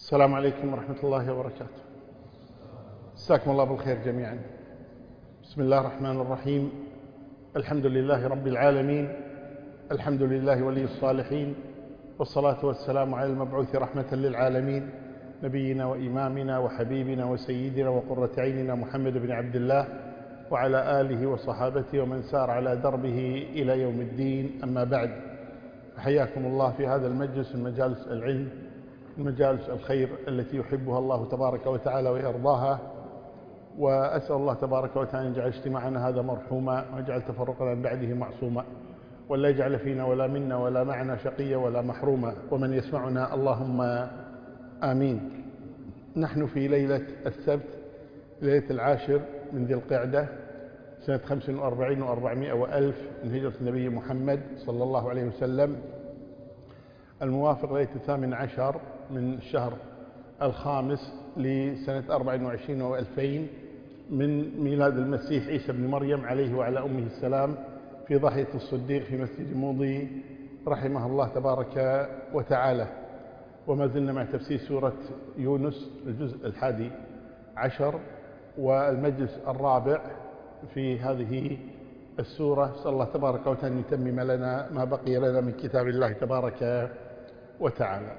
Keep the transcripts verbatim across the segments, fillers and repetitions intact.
السلام عليكم ورحمة الله وبركاته. مساكم الله بالخير جميعا. بسم الله الرحمن الرحيم. الحمد لله رب العالمين، الحمد لله ولي الصالحين، والصلاة والسلام على المبعوث رحمة للعالمين نبينا وإمامنا وحبيبنا وسيدنا وقرة عيننا محمد بن عبد الله وعلى آله وصحابته ومن سار على دربه إلى يوم الدين. أما بعد، حياكم الله في هذا المجلس من مجالس العلم، من مجالس الخير التي يحبها الله تبارك وتعالى ويرضاها. وأسأل الله تبارك وتعالى أن يجعل اجتماعنا هذا مرحوما، ويجعل تفرقنا من بعده معصوما، ولا يجعل فينا ولا منا ولا معنا شقيا ولا محروما، ومن يسمعنا اللهم آمين. نحن في ليلة السبت، ليلة العاشر من ذي القعدة سنة خمس وأربعين وأربعمائة وألف من هجرة النبي محمد صلى الله عليه وسلم، الموافق ليلة الثامن عشر من الشهر الخامس لسنة أربع وعشرين وألفين من ميلاد المسيح عيسى بن مريم عليه وعلى أمه السلام، في ضحية الصديق في مسجد موضي رحمه الله تبارك وتعالى. وما زلنا مع تفسير سورة يونس الجزء الحادي عشر والمجلس الرابع في هذه السورة. صلى الله تبارك وتعالى أن يتمم لنا ما بقي لنا من كتاب الله تبارك وتعالى.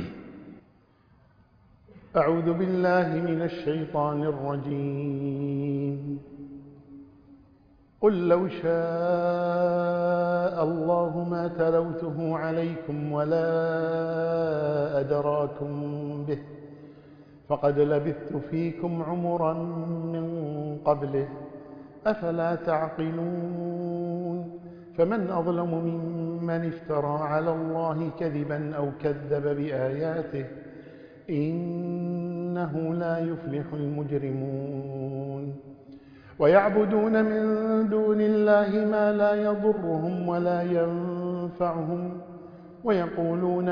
أعوذ بالله من الشيطان الرجيم. قل لو شاء الله ما تلوته عليكم ولا أدراكم به، فقد لبثت فيكم عمرا من قبله، أفلا تعقلون؟ فمن أظلم ممن افترى على الله كذبا أو كذب بآياته، إنه لا يفلح المجرمون. ويعبدون من دون الله ما لا يضرهم ولا ينفعهم، ويقولون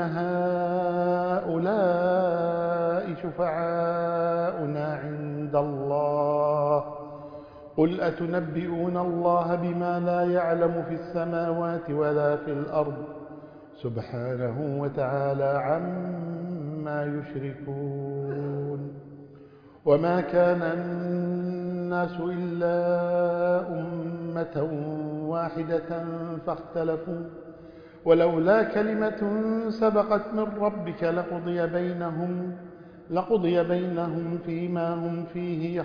هؤلاء شفعاؤنا عند الله، قل أتنبئون الله بما لا يعلم في السماوات ولا في الأرض، سبحانه وتعالى عما يشركون. وما كان الناس إلا أمة واحدة فاختلفوا، ولولا كلمة سبقت من ربك لقضي بينهم لقضي بينهم فيما هم فيه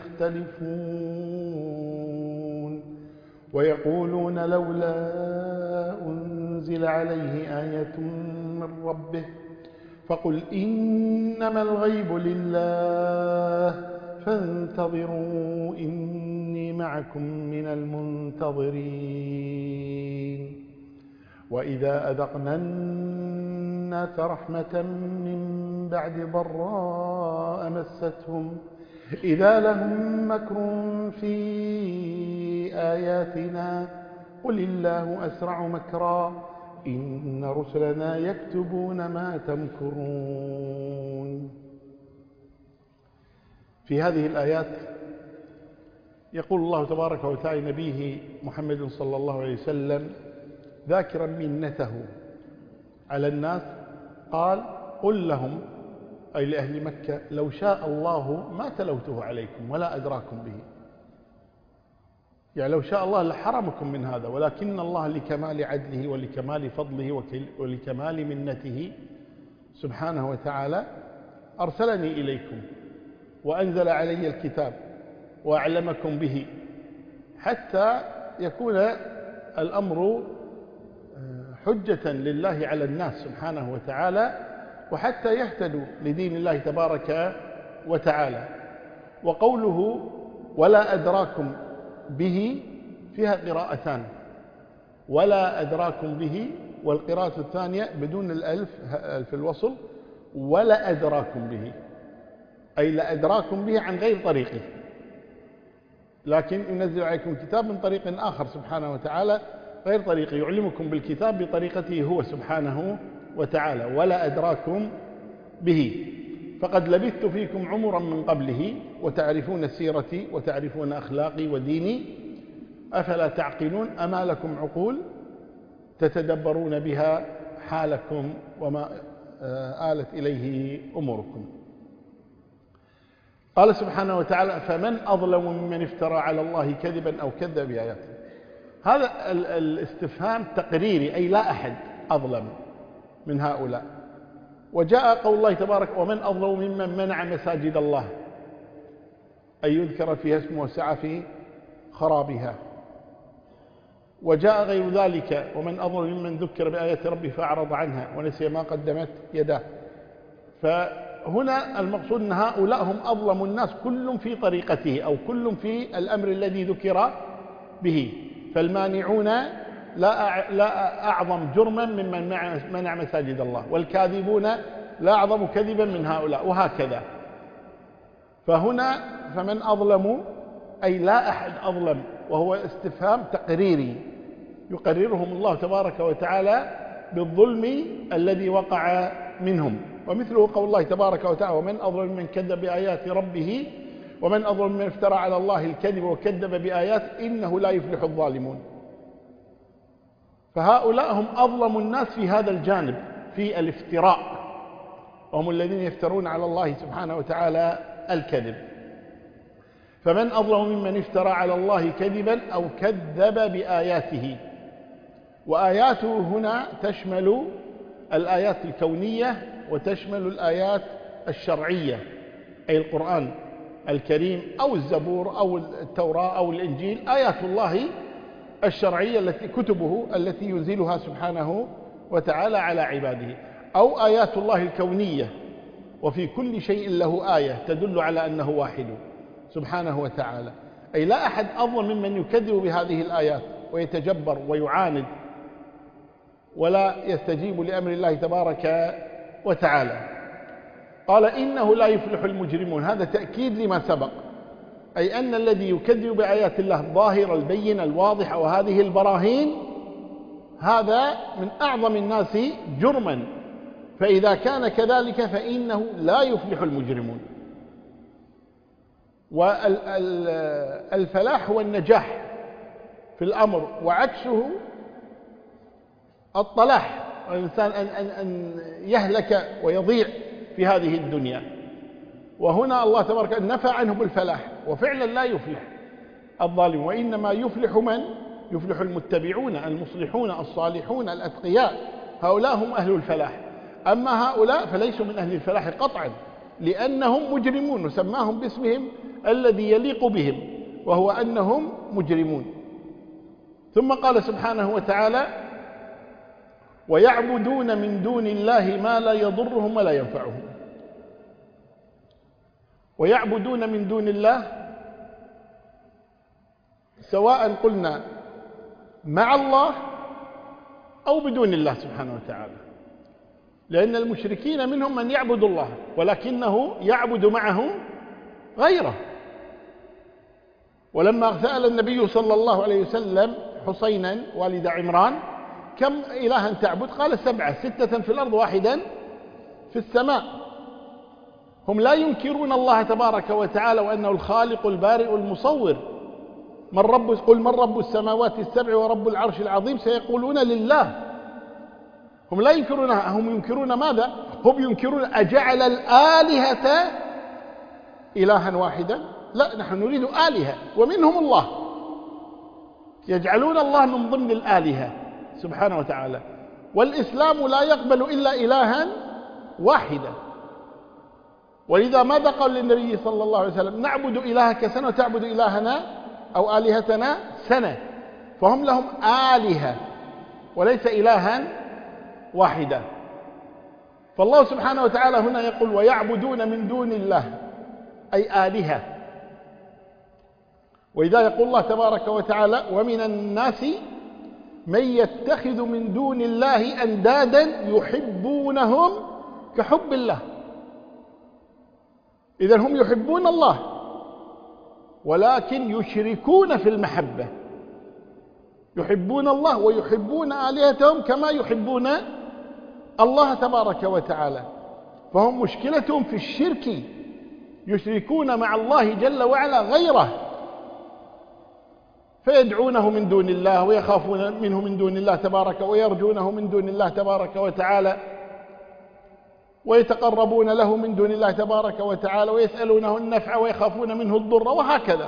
يختلفون. ويقولون لولا أنزل عليه آية من ربه، فقل إنما الغيب لله فانتظروا إني معكم من المنتظرين. وإذا أذقنا الناس رحمة من بعد ضراء مستهم إذا لهم مكر في آياتنا، قل الله أسرع مكرا إن رسلنا يكتبون ما تمكرون. في هذه الآيات يقول الله تبارك وتعالى نبيه محمد صلى الله عليه وسلم ذاكرا منته على الناس، قال قل لهم أي لأهل مكة لو شاء الله ما تلوته عليكم ولا أدراكم به. يعني لو شاء الله لحرمكم من هذا، ولكن الله لكمال عدله ولكمال فضله ولكمال منته سبحانه وتعالى أرسلني إليكم وأنزل علي الكتاب وأعلمكم به، حتى يكون الأمر حجة لله على الناس سبحانه وتعالى، وحتى يهتدوا لدين الله تبارك وتعالى. وقوله ولا أدراكم به فيها قراءتان، ولا أدراكم به، والقراءة الثانية بدون الألف في الوصل، ولا أدراكم به، أي لأدراكم به عن غير طريقه، لكن ينزل عليكم الكتاب من طريق آخر سبحانه وتعالى غير طريقه، يعلمكم بالكتاب بطريقته هو سبحانه وتعالى. ولا أدراكم به، فقد لبثت فيكم عمرا من قبله، وتعرفون سيرتي وتعرفون أخلاقي وديني، أفلا تعقلون؟ أما لكم عقول تتدبرون بها حالكم وما آلت إليه أموركم. قال سبحانه وتعالى: فمن أظلم ممن افترى على الله كذبا أو كذب بآياته. هذا الاستفهام تقريري، أي لا أحد أظلم من هؤلاء. وجاء قول الله تبارك: ومن أظلم ممن منع مساجد الله أن يذكر فيها اسمه وسعى في خرابها. وجاء غير ذلك: ومن أظلم ممن ذكر بآيات ربه فأعرض عنها ونسي ما قدمت يداه. فهنا المقصود أن هؤلاء هم أظلم الناس، كل في طريقته أو كل في الأمر الذي ذكر به. فالمانعون لا لا أعظم جرما ممن منع مساجد الله، والكاذبون لا أعظم كذبا من هؤلاء، وهكذا. فهنا فمن أظلم أي لا أحد أظلم، وهو استفهام تقريري يقررهم الله تبارك وتعالى بالظلم الذي وقع منهم. ومثله قول الله تبارك وتعالى: ومن أظلم من كذب بآيات ربه ومن أظلم من افترى على الله الكذب وكذب بآيات إنه لا يفلح الظالمون. فهؤلاء هم أظلم الناس في هذا الجانب، في الافتراء، وهم الذين يفترون على الله سبحانه وتعالى الكذب. فمن أظلم ممن افترى على الله كذبا أو كذب بآياته. وآياته هنا تشمل الآيات الكونية وتشمل الآيات الشرعية، أي القرآن الكريم أو الزبور أو التوراة أو الإنجيل، آيات الله الشرعية التي كتبه التي ينزلها سبحانه وتعالى على عباده، أو آيات الله الكونية. وفي كل شيء له آية تدل على أنه واحد سبحانه وتعالى. أي لا أحد أظلم ممن يكذب بهذه الآيات ويتجبر ويعاند ولا يستجيب لأمر الله تبارك وتعالى. قال: إنه لا يفلح المجرمون. هذا تأكيد لما سبق، أي أن الذي يكذب بآيات الله الظاهرة البينة الواضحة وهذه البراهين هذا من أعظم الناس جرما. فإذا كان كذلك فإنه لا يفلح المجرمون. والفلاح هو النجاح في الأمر، وعكسه الطلاح، والإنسان أن, أن, أن يهلك ويضيع في هذه الدنيا. وهنا الله تبارك وتعالى نفى عنهم الفلاح، وفعلا لا يفلح الظالم، وإنما يفلح من؟ يفلح المتبعون المصلحون الصالحون الأتقياء، هؤلاء هم أهل الفلاح. أما هؤلاء فليسوا من أهل الفلاح قطعا، لأنهم مجرمون، وسماهم باسمهم الذي يليق بهم، وهو أنهم مجرمون. ثم قال سبحانه وتعالى: ويعبدون من دون الله ما لا يضرهم ولا ينفعهم. ويعبدون من دون الله سواء قلنا مع الله أو بدون الله سبحانه وتعالى، لأن المشركين منهم من يعبد الله ولكنه يعبد معه غيره. ولما سأل النبي صلى الله عليه وسلم حسينا والد عمران: كم إلها تعبد؟ قال: سبعة، ستة في الأرض واحدا في السماء. هم لا ينكرون الله تبارك وتعالى وأنه الخالق البارئ المصور. من رب قل من رب السماوات السبع ورب العرش العظيم؟ سيقولون لله. هم لا ينكرونها، هم ينكرون ماذا؟ هم ينكرون أجعل الآلهة إلها واحدا؟ لا، نحن نريد آلهة ومنهم الله، يجعلون الله من ضمن الآلهة سبحانه وتعالى. والإسلام لا يقبل إلا إلها واحدا، ولذا ماذا قال للنبي صلى الله عليه وسلم: نعبد إلهك سنة وتعبد إلهنا أو آلهتنا سنة. فهم لهم آلهة وليس إلها واحدا. فالله سبحانه وتعالى هنا يقول: ويعبدون من دون الله، أي آلهة. وإذا يقول الله تبارك وتعالى: ومن الناس من يتخذ من دون الله أندادا يحبونهم كحب الله. إذن هم يحبون الله ولكن يشركون في المحبة، يحبون الله ويحبون آلهتهم كما يحبون الله تبارك وتعالى. فهم مشكلتهم في الشرك، يشركون مع الله جل وعلا غيره، فيدعونه من دون الله ويخافون منه من دون الله تبارك، ويرجونه من دون الله تبارك وتعالى. ويتقربون له من دون الله تبارك وتعالى ويسألونه النفع ويخافون منه الضر وهكذا.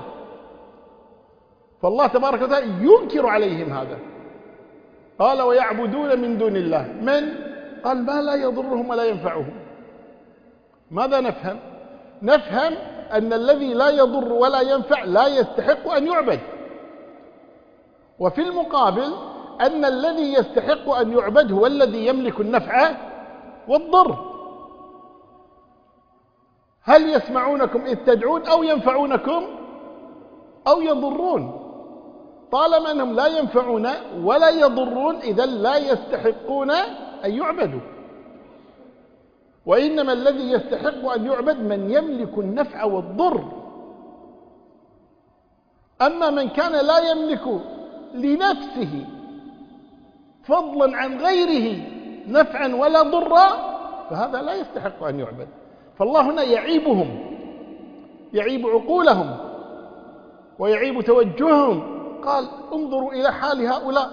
فالله تبارك وتعالى ينكر عليهم هذا. قال ويعبدون من دون الله من؟ قال ما لا يضرهم ولا ينفعهم. ماذا نفهم؟ نفهم أن الذي لا يضر ولا ينفع لا يستحق أن يعبد، وفي المقابل أن الذي يستحق أن يعبد هو الذي يملك النفع والضر. هل يسمعونكم إذ تدعون أو ينفعونكم أو يضرون؟ طالما أنهم لا ينفعون ولا يضرون إذن لا يستحقون أن يعبدوا، وإنما الذي يستحق أن يعبد من يملك النفع والضر. أما من كان لا يملك لنفسه فضلا عن غيره نفعا ولا ضرا فهذا لا يستحق أن يعبد. فالله هنا يعيبهم، يعيب عقولهم ويعيب توجههم. قال انظروا إلى حال هؤلاء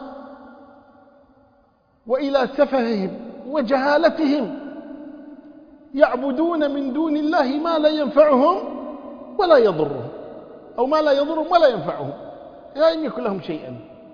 وإلى سفههم وجهالتهم، يعبدون من دون الله ما لا ينفعهم ولا يضرهم، أو ما لا يضرهم ولا ينفعهم، لا يملك لهم شيئا.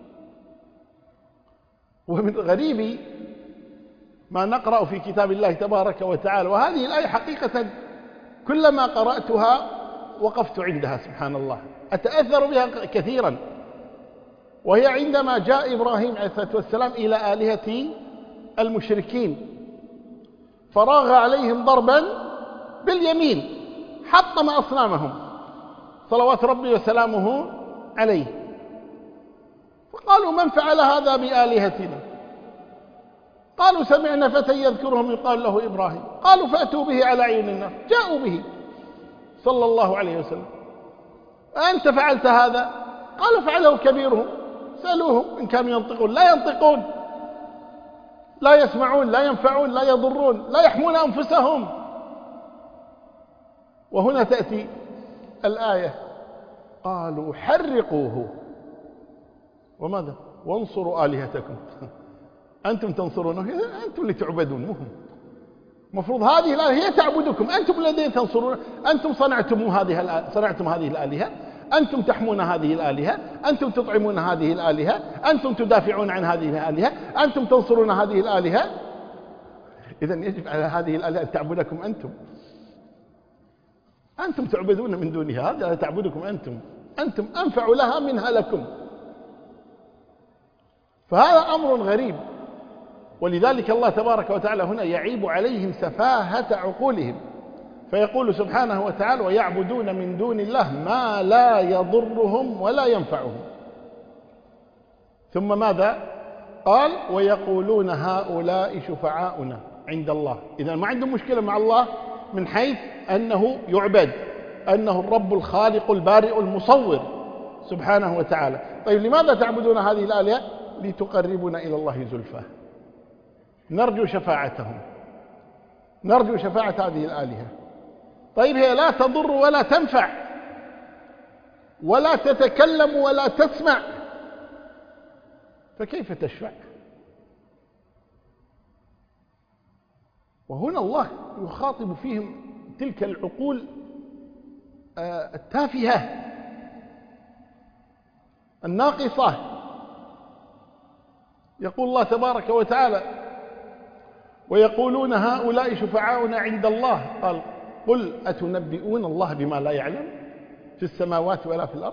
ومن الغريب ما نقرأ في كتاب الله تبارك وتعالى، وهذه الآية حقيقة كلما قرأتها وقفت عندها سبحان الله، أتأثر بها كثيرا. وهي عندما جاء إبراهيم عليه الصلاة والسلام إلى آلهة المشركين فراغ عليهم ضربا باليمين، حطم أصنامهم صلوات ربي وسلامه عليه. فقالوا من فعل هذا بآلهتنا؟ قالوا سمعنا فتى يذكرهم يقال له إبراهيم. قالوا فأتوا به على عيون الناس، جاءوا به صلى الله عليه وسلم. أنت فعلت هذا؟ قالوا فعله كبيرهم. سألوهم إن كانوا ينطقون، لا ينطقون، لا يسمعون، لا ينفعون، لا يضرون، لا يحمون أنفسهم. وهنا تأتي الآية قالوا حرقوه وماذا؟ وانصروا آلهتكم. أنتم تنصرونه، أنتم اللي تعبدون مهم. مفروض هذه الآلهة هي تعبدكم، أنتم الذين تنصرون، أنتم صنعتم هذه صنعتم هذه الآلهة، أنتم تحمون هذه الآلهة، أنتم تطعمون هذه الآلهة، أنتم تدافعون عن هذه الآلهة، أنتم تنصرون هذه الآلهة. إذن يجب على هذه الآلهة أن تعبدكم أنتم. أنتم تعبدون من دونها، هذه تعبدكم أنتم، أنتم أنفع لها منها لكم. فهذا أمر غريب. ولذلك الله تبارك وتعالى هنا يعيب عليهم سفاهة عقولهم، فيقول سبحانه وتعالى ويعبدون من دون الله ما لا يضرهم ولا ينفعهم. ثم ماذا قال؟ ويقولون هؤلاء شفعاؤنا عند الله. إذا ما عندهم مشكلة مع الله من حيث أنه يعبد، أنه الرب الخالق البارئ المصور سبحانه وتعالى. طيب لماذا تعبدون هذه الآلهة؟ لتقربنا إلى الله زلفى، نرجو شفاعتهم، نرجو شفاعة هذه الآلهة. طيب هي لا تضر ولا تنفع ولا تتكلم ولا تسمع، فكيف تشفع؟ وهنا الله يخاطب فيهم تلك العقول التافهة الناقصة. يقول الله تبارك وتعالى ويقولون هؤلاء شفعاؤنا عند الله. قال قل أتنبئون الله بما لا يعلم في السماوات ولا في الأرض؟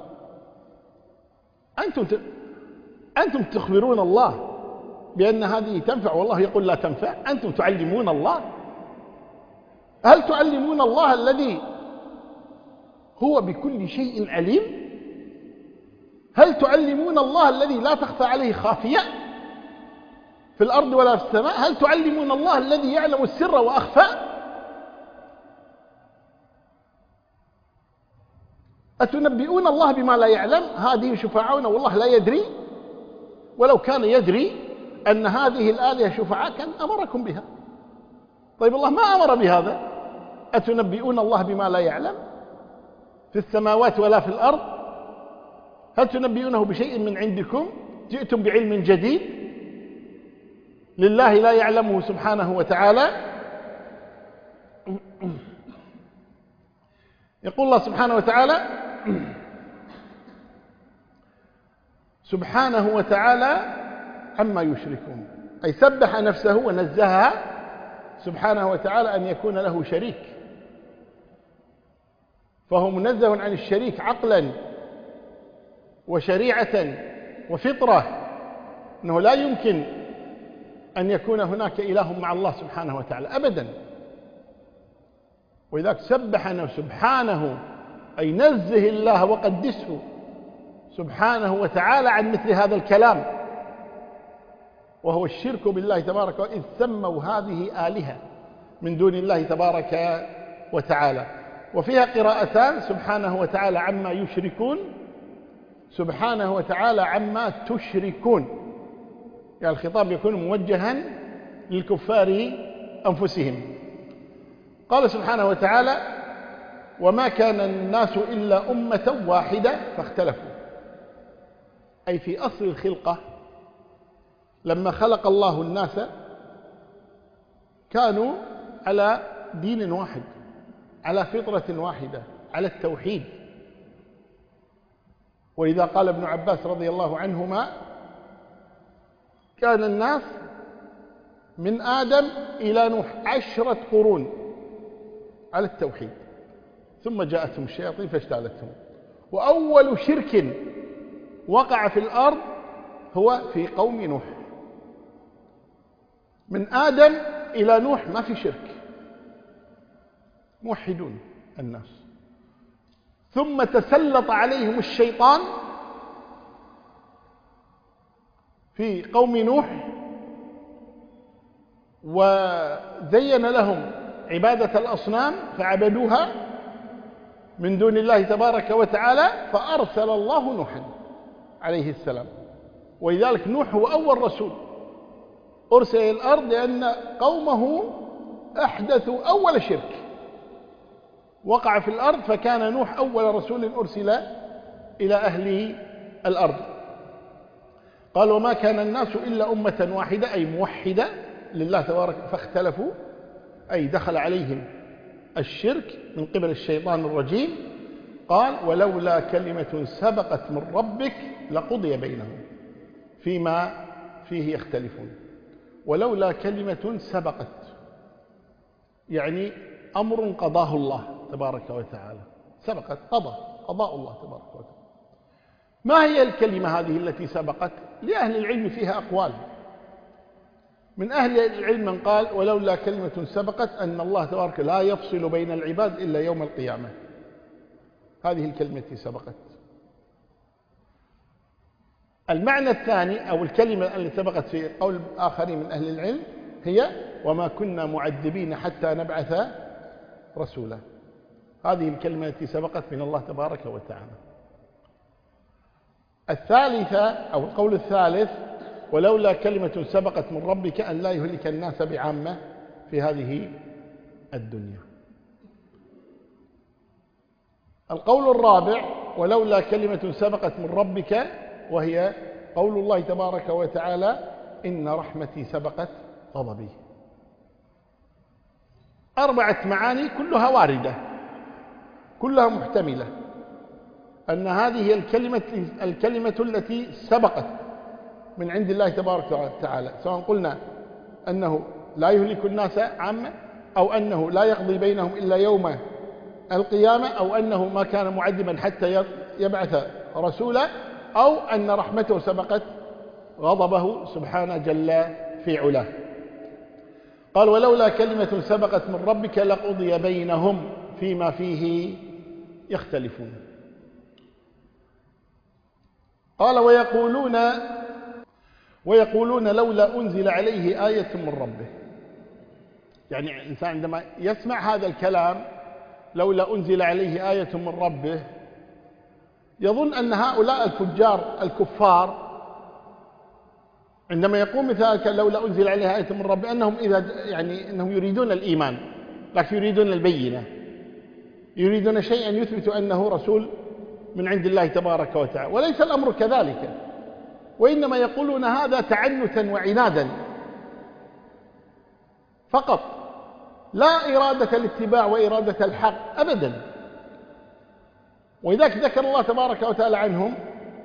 أنتم أنتم تخبرون الله بأن هذه تنفع والله يقول لا تنفع. أنتم تعلمون الله. هل تعلمون الله الذي هو بكل شيء عليم؟ هل تعلمون الله الذي لا تخفى عليه خافية في الأرض ولا في السماء؟ هل تعلمون الله الذي يعلم السر وأخفى؟ أتنبئون الله بما لا يعلم؟ هذه شفعاؤنا والله لا يدري. ولو كان يدري أن هذه الآلهة شفعاء كان أمركم بها. طيب الله ما أمر بهذا. أتنبئون الله بما لا يعلم في السماوات ولا في الأرض؟ هل تنبئونه بشيء من عندكم؟ جئتم بعلم جديد لله لا يعلمه سبحانه وتعالى؟ يقول الله سبحانه وتعالى: سبحانه وتعالى عما يشركون، أي سبح نفسه ونزهها سبحانه وتعالى أن يكون له شريك، فهو منزه عن الشريك عقلا وشريعة وفطرة، أنه لا يمكن أن يكون هناك إله مع الله سبحانه وتعالى أبدا. ولذلك سبحنا سبحانه، أي نزه الله وقدسه سبحانه وتعالى عن مثل هذا الكلام، وهو الشرك بالله تبارك وتعالى، إذ سموا هذه آلهة من دون الله تبارك وتعالى. وفيها قراءتان: سبحانه وتعالى عما يشركون، سبحانه وتعالى عما تشركون، يعني الخطاب يكون موجها للكفار أنفسهم. قال سبحانه وتعالى: وما كان الناس إلا أمة واحدة فاختلفوا، أي في أصل الخلقة لما خلق الله الناس كانوا على دين واحد، على فطرة واحدة، على التوحيد. ولذا قال ابن عباس رضي الله عنهما: كان الناس من آدم إلى نوح عشرة قرون على التوحيد، ثم جاءتهم الشياطين فاجتالتهم. وأول شرك وقع في الأرض هو في قوم نوح. من آدم إلى نوح ما في شرك، موحدون الناس. ثم تسلط عليهم الشيطان في قوم نوح وزين لهم عبادة الأصنام فعبدوها من دون الله تبارك وتعالى، فأرسل الله نوحا عليه السلام. ولذلك نوح هو أول رسول أرسل إلى الأرض، لأن قومه أحدثوا أول شرك وقع في الأرض، فكان نوح أول رسول أرسل إلى أهل الأرض. قال: وما كان الناس إلا أمة واحدة، أي موحدة لله تبارك، فاختلفوا، أي دخل عليهم الشرك من قبل الشيطان الرجيم. قال: ولولا كلمة سبقت من ربك لقضي بينهم فيما فيه يختلفون. ولولا كلمة سبقت، يعني أمر قضاه الله تبارك وتعالى، سبقت، قضى، قضاء الله تبارك وتعالى. ما هي الكلمة هذه التي سبقت؟ لأهل العلم فيها أقوال. من أهل العلم من قال: ولولا كلمة سبقت أن الله تبارك لا يفصل بين العباد إلا يوم القيامة، هذه الكلمة التي سبقت. المعنى الثاني أو الكلمة التي سبقت في قول آخرين من أهل العلم هي: وما كنا معذبين حتى نبعث رسولا، هذه الكلمة التي سبقت من الله تبارك وتعالى. الثالثة أو القول الثالث: ولولا كلمة سبقت من ربك أن لا يهلك الناس بعامة في هذه الدنيا. القول الرابع: ولولا كلمة سبقت من ربك، وهي قول الله تبارك وتعالى: إن رحمتي سبقت غضبي. أربعة معاني كلها واردة، كلها محتملة، أن هذه الكلمة الكلمة التي سبقت من عند الله تبارك وتعالى، سواء قلنا أنه لا يهلك الناس عامة، أو أنه لا يقضي بينهم إلا يوم القيامة، أو أنه ما كان معذبا حتى يبعث رسولا، أو أن رحمته سبقت غضبه سبحانه جل في علاه. قال: ولولا كلمة سبقت من ربك لقضي بينهم فيما فيه يختلفون. قال: ويقولون ويقولون لولا أنزل عليه آية من ربه. يعني الإنسان عندما يسمع هذا الكلام، لولا أنزل عليه آية من ربه، يظن أن هؤلاء الفجار الكفار عندما يقوم مثال لولا أنزل عليه آية من ربه أنهم إذا يعني أنهم يريدون الإيمان، لكن يريدون البينة، يريدون شيئا يثبت أنه رسول من عند الله تبارك وتعالى. وليس الأمر كذلك، وإنما يقولون هذا تعنتا وعنادا فقط، لا إرادة الاتباع وإرادة الحق أبدا. ولذلك ذكر الله تبارك وتعالى عنهم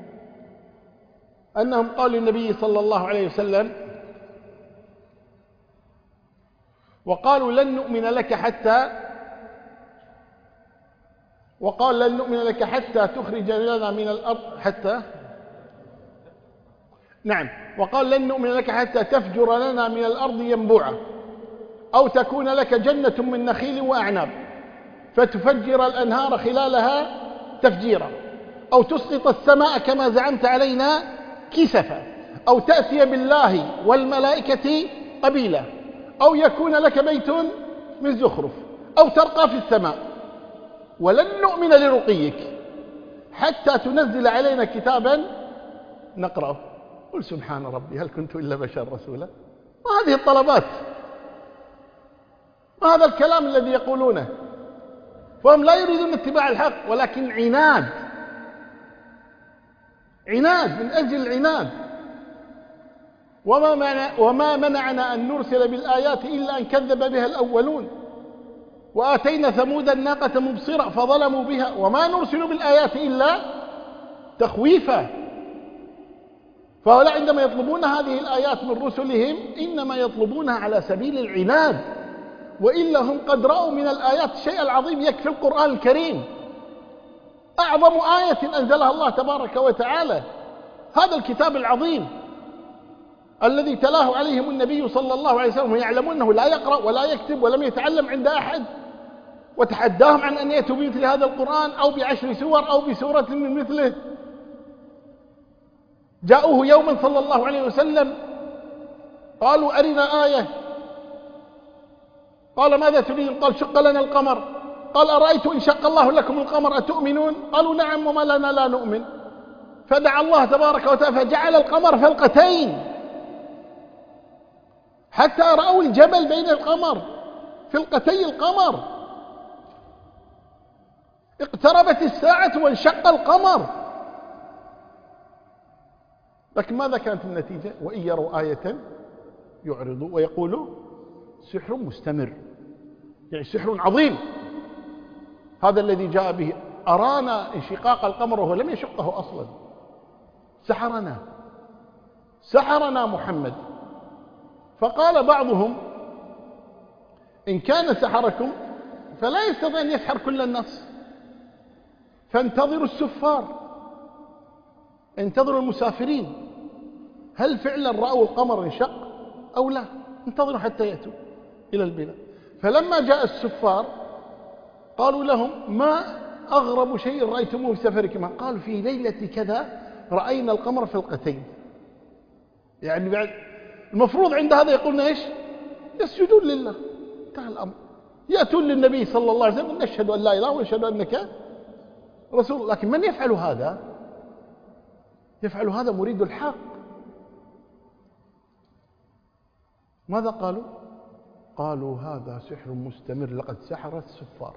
أنهم قالوا للنبي صلى الله عليه وسلم وقالوا لن نؤمن لك حتى وقال لن نؤمن لك حتى تخرج لنا من الأرض حتى نعم وقال لن نؤمن لك حتى تفجر لنا من الأرض ينبوعا أو تكون لك جنة من نخيل وأعناب فتفجر الأنهار خلالها تفجيرا أو تسقط السماء كما زعمت علينا كسفا أو تأتي بالله والملائكة قبيلا أو يكون لك بيت من زخرف أو ترقى في السماء ولن نؤمن لرقيك حتى تنزل علينا كتابا نقرأه. قل سبحان ربي هل كنت إلا بشر رسولا. وهذه الطلبات وهذا الكلام الذي يقولونه. فهم لا يريدون اتباع الحق ولكن عناد عناد من أجل العناد. وما, منع وما منعنا أن نرسل بالآيات إلا أن كذب بها الأولون وآتينا ثمود الناقة مبصرة فظلموا بها وما نرسل بالآيات إلا تخويفا. فهؤلاء عندما يطلبون هذه الآيات من رسلهم إنما يطلبونها على سبيل العناد، وإلا هم قد رأوا من الآيات الشيء العظيم يكفي القرآن الكريم. أعظم آية أنزلها الله تبارك وتعالى هذا الكتاب العظيم الذي تلاه عليهم النبي صلى الله عليه وسلم ويعلمون أنه لا يقرأ ولا يكتب ولم يتعلم عند أحد، وتحداهم عن أن يأتوا بمثل هذا القرآن أو بعشر سور أو بسورة من مثله. جاءوه يوما صلى الله عليه وسلم قالوا أرنا آية، قال ماذا تريد؟ قال شق لنا القمر. قال أرأيت إن شق الله لكم القمر أتؤمنون؟ قالوا نعم وما لنا لا نؤمن. فدعا الله تبارك وتعالى فجعل القمر فلقتين حتى رأوا الجبل بين القمر فلقتي القمر. اقتربت الساعة وانشق القمر. لكن ماذا كانت النتيجة؟ وإن يروا آية يعرضوا ويقولوا سحر مستمر، يعني سحر عظيم هذا الذي جاء به، أرانا انشقاق القمر وهو لم يشقه أصلا، سحرنا سحرنا محمد. فقال بعضهم إن كان سحركم فلا يستطيع أن يسحر كل الناس، فانتظروا السفار، انتظروا المسافرين، هل فعلا رأوا القمر انشق أو لا؟ انتظروا حتى يأتوا إلى البلاد. فلما جاء السفار قالوا لهم ما أغرب شيء رأيتموه في سفركم؟ قالوا في ليلة كذا رأينا القمر فلقتين. يعني بعد المفروض عند هذا يقولون إيش؟ يسجدون لله، انتهى الأمر، يأتون للنبي صلى الله عليه وسلم نشهد أن لا إله ونشهد أنك رسول. لكن من يفعل هذا؟ يفعل هذا مريد الحق. ماذا قالوا؟ قالوا هذا سحر مستمر لقد سحر السفار.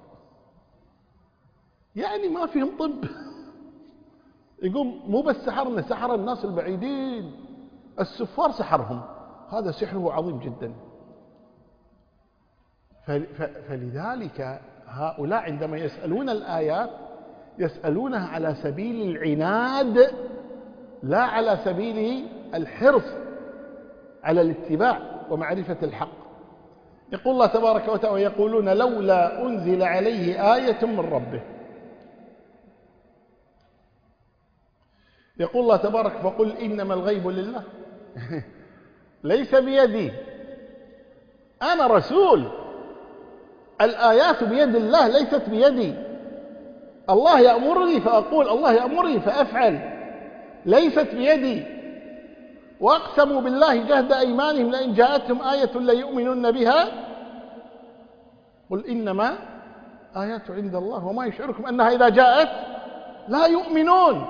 يعني ما فيهم طب، يقوم مو بس سحرنا، سحر الناس البعيدين، السفار سحرهم، هذا سحره عظيم جدا. فلذلك هؤلاء عندما يسألون الآيات يسألونها على سبيل العناد لا على سبيل الحرص على الاتباع ومعرفة الحق. يقول الله تبارك وتعالى ويقولون لولا أنزل عليه آية من ربه. يقول الله تبارك فقل إنما الغيب لله ليس بيدي، أنا رسول، الآيات بيد الله ليست بيدي. الله يأمرني فأقول، الله يأمرني فأفعل، ليست بيدي. وأقسموا بالله جهد أيمانهم لئن جاءتهم آية ليؤمنن بها قل إنما آيات عند الله وما يشعركم أنها إذا جاءت لا يؤمنون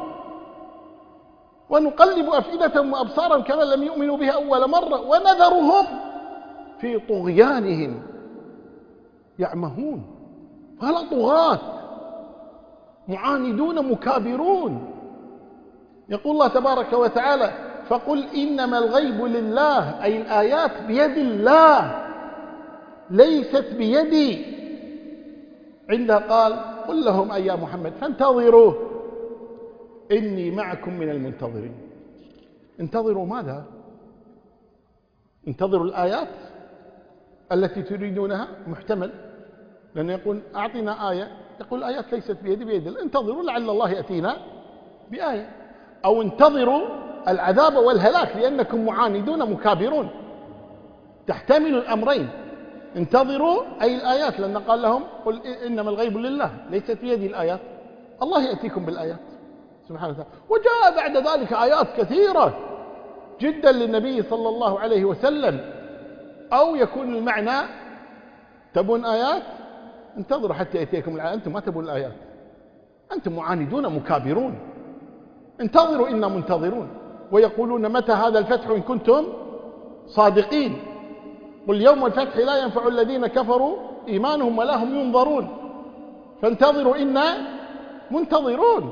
ونقلب أفئدتهم وأبصارهم كما لم يؤمنوا بها أول مرة ونذرهم في طغيانهم يعمهون. فهؤلاء طغاة معاندون مكابرون. يقول الله تبارك وتعالى فقل إنما الغيب لله، أي الآيات بيد الله ليست بيدي. عندها قال قل لهم أي يا محمد فانتظروا إني معكم من المنتظرين. انتظروا ماذا؟ انتظروا الآيات التي تريدونها، محتمل، لأنه يقول أعطنا آية، يقول الآيات ليست بيدي بيد الله، انتظروا لعل الله يأتينا بآية، أو انتظروا العذاب والهلاك لأنكم معاندون مكابرون. تحتمل الأمرين، انتظروا أي الآيات، لأن قال لهم قل إنما الغيب لله ليست بيدي الآيات، الله يأتيكم بالآيات سبحانه وتعالى. وجاء بعد ذلك آيات كثيرة جدا للنبي صلى الله عليه وسلم. أو يكون المعنى تبون آيات انتظروا حتى يأتيكم الآيات، أنتم ما تبون الآيات، أنتم معاندون مكابرون، انتظروا إنا منتظرون. ويقولون متى هذا الفتح إن كنتم صادقين، قل يوم الفتح لا ينفع الذين كفروا إيمانهم ولا هم ينظرون، فانتظروا إنا منتظرون.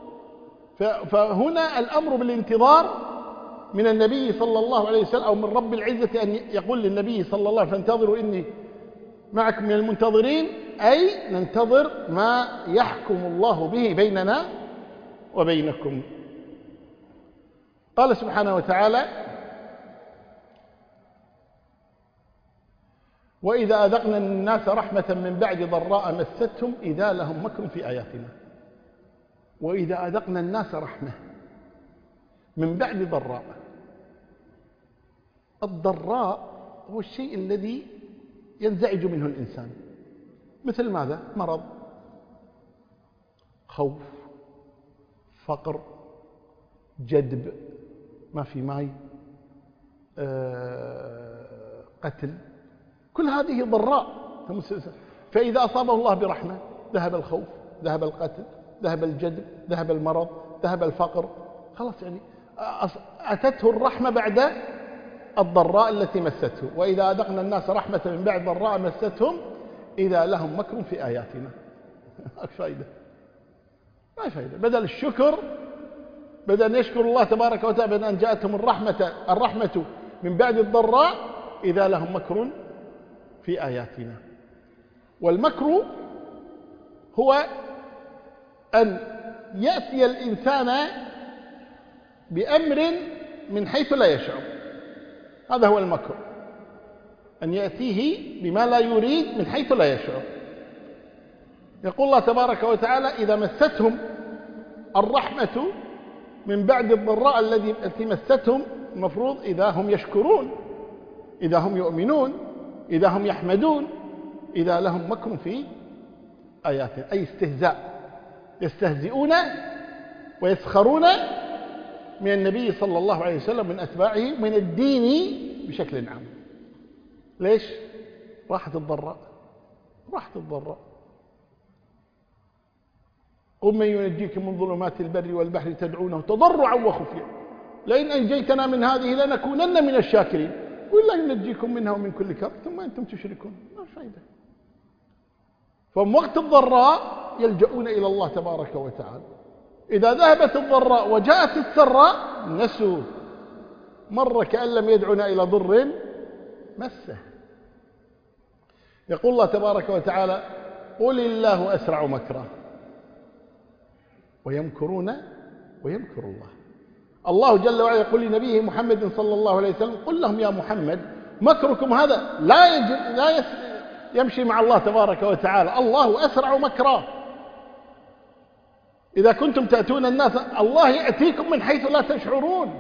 فهنا الأمر بالانتظار من النبي صلى الله عليه وسلم، أو من رب العزة أن يقول للنبي صلى الله عليه وسلم فانتظروا إني معكم من المنتظرين، أي ننتظر ما يحكم الله به بيننا وبينكم. قال سبحانه وتعالى وإذا أذقنا الناس رحمة من بعد ضراء مستهم إذا لهم مكر في آياتنا. وإذا أذقنا الناس رحمة من بعد ضراء، الضراء هو الشيء الذي ينزعج منه الإنسان، مثل ماذا؟ مرض، خوف، فقر، جدب، ما في ماء، قتل، كل هذه ضراء. فإذا أصابه الله برحمة ذهب الخوف، ذهب القتل، ذهب الجدب، ذهب المرض، ذهب الفقر، خلاص يعني أتته الرحمة بعد الضراء التي مسته. وإذا أذقنا الناس رحمة من بعد ضراء مستهم إذا لهم مكر في آياتنا. ما فايدة، ما فايدة. بدل الشكر، بدل أن يشكر الله تبارك وتعالى بأن جاءتهم الرحمة الرحمة من بعد الضراء إذا لهم مكر في آياتنا. والمكر هو أن يأتي الإنسان بأمر من حيث لا يشعر، هذا هو المكر، أن يأتيه بما لا يريد من حيث لا يشعر. يقول الله تبارك وتعالى إذا مستهم الرحمة من بعد الضراء التي مستهم، المفروض إذا هم يشكرون، إذا هم يؤمنون، إذا هم يحمدون، إذا لهم مكر في آياتنا، أي استهزاء، يستهزئون ويسخرون من النبي صلى الله عليه وسلم من أتباعه من الدين بشكل عام. ليش؟ راحت الضراء، راحت الضراء. قل من ينجيكم من ظلمات البر والبحر تدعونه تضرعا وخفيا لئن أنجيتنا من هذه لنكونن من الشاكرين ولا ينجيكم منها ومن كل كرب ثم أنتم تشركون. ما فايدة. فمن وقت الضراء يلجؤون إلى الله تبارك وتعالى. إذا ذهبت الضراء وجاءت السراء نسوا، مر كأن لم يدعنا إلى ضر مسه. يقول الله تبارك وتعالى قل الله أسرع مكرا ويمكرون ويمكر الله. الله جل وعلا يقول لنبيه محمد صلى الله عليه وسلم قل لهم يا محمد مكركم هذا لا, يجب لا يس يمشي مع الله تبارك وتعالى، الله أسرع مكرا. إذا كنتم تأتون الناس الله يأتيكم من حيث لا تشعرون.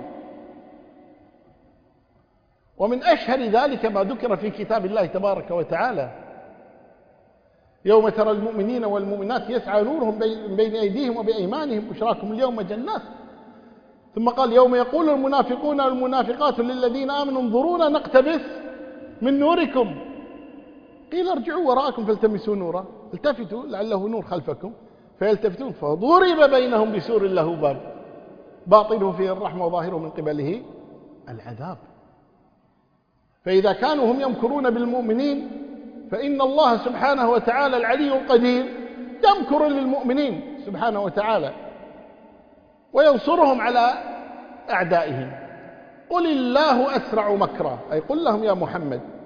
ومن أشهر ذلك ما ذكر في كتاب الله تبارك وتعالى يوم ترى المؤمنين والمؤمنات يسعى نورهم بين أيديهم وبأيمانهم بشراكم اليوم جنات، ثم قال يوم يقول المنافقون والمنافقات للذين آمنوا انظرونا نقتبس من نوركم قيل ارجعوا وراءكم فالتمسوا نورا التفتوا لعله نور خلفكم فيلتفتون فضرب بينهم بسور له باب باطنه فيه الرحمة وظاهره من قبله العذاب. فإذا كانوا هم يمكرون بالمؤمنين فإن الله سبحانه وتعالى العلي القدير يمكر للمؤمنين سبحانه وتعالى وينصرهم على أعدائهم. قل الله أسرع مكرا، أي قل لهم يا محمد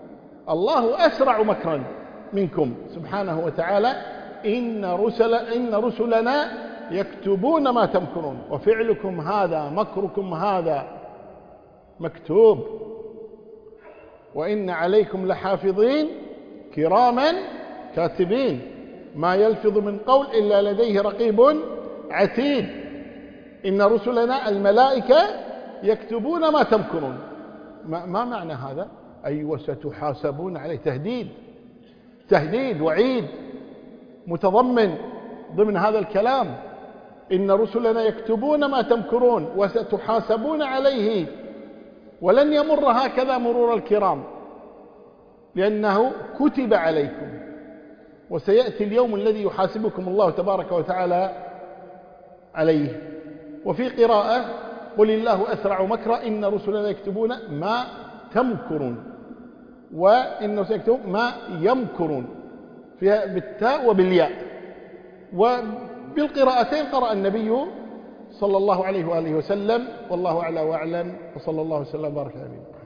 الله أسرع مكرا منكم سبحانه وتعالى. إن, رسل إن رسلنا يكتبون ما تمكرون، وفعلكم هذا مكركم هذا مكتوب. وإن عليكم لحافظين كراما كاتبين ما يلفظ من قول إلا لديه رقيب عتيد. إن رسلنا الملائكة يكتبون ما تمكرون. ما, ما معنى هذا؟ أي وستحاسبون عليه. تهديد، تهديد وعيد متضمن ضمن هذا الكلام. إن رسلنا يكتبون ما تمكرون وستحاسبون عليه. ولن يمر هكذا مرور الكرام، لأنه كتب عليكم. وسيأتي اليوم الذي يحاسبكم الله تبارك وتعالى عليه. وفي قراءة قل الله أسرع مكرا إن رسلنا يكتبون ما تمكرون، وإن رسلنا يكتبون ما يمكرون، فيها بالتاء وبالياء. وبالقراءتين قرأ النبي صلى الله عليه وآله وسلم، والله أعلى وأعلم، وصلى الله وسلم وبارك على نبينا.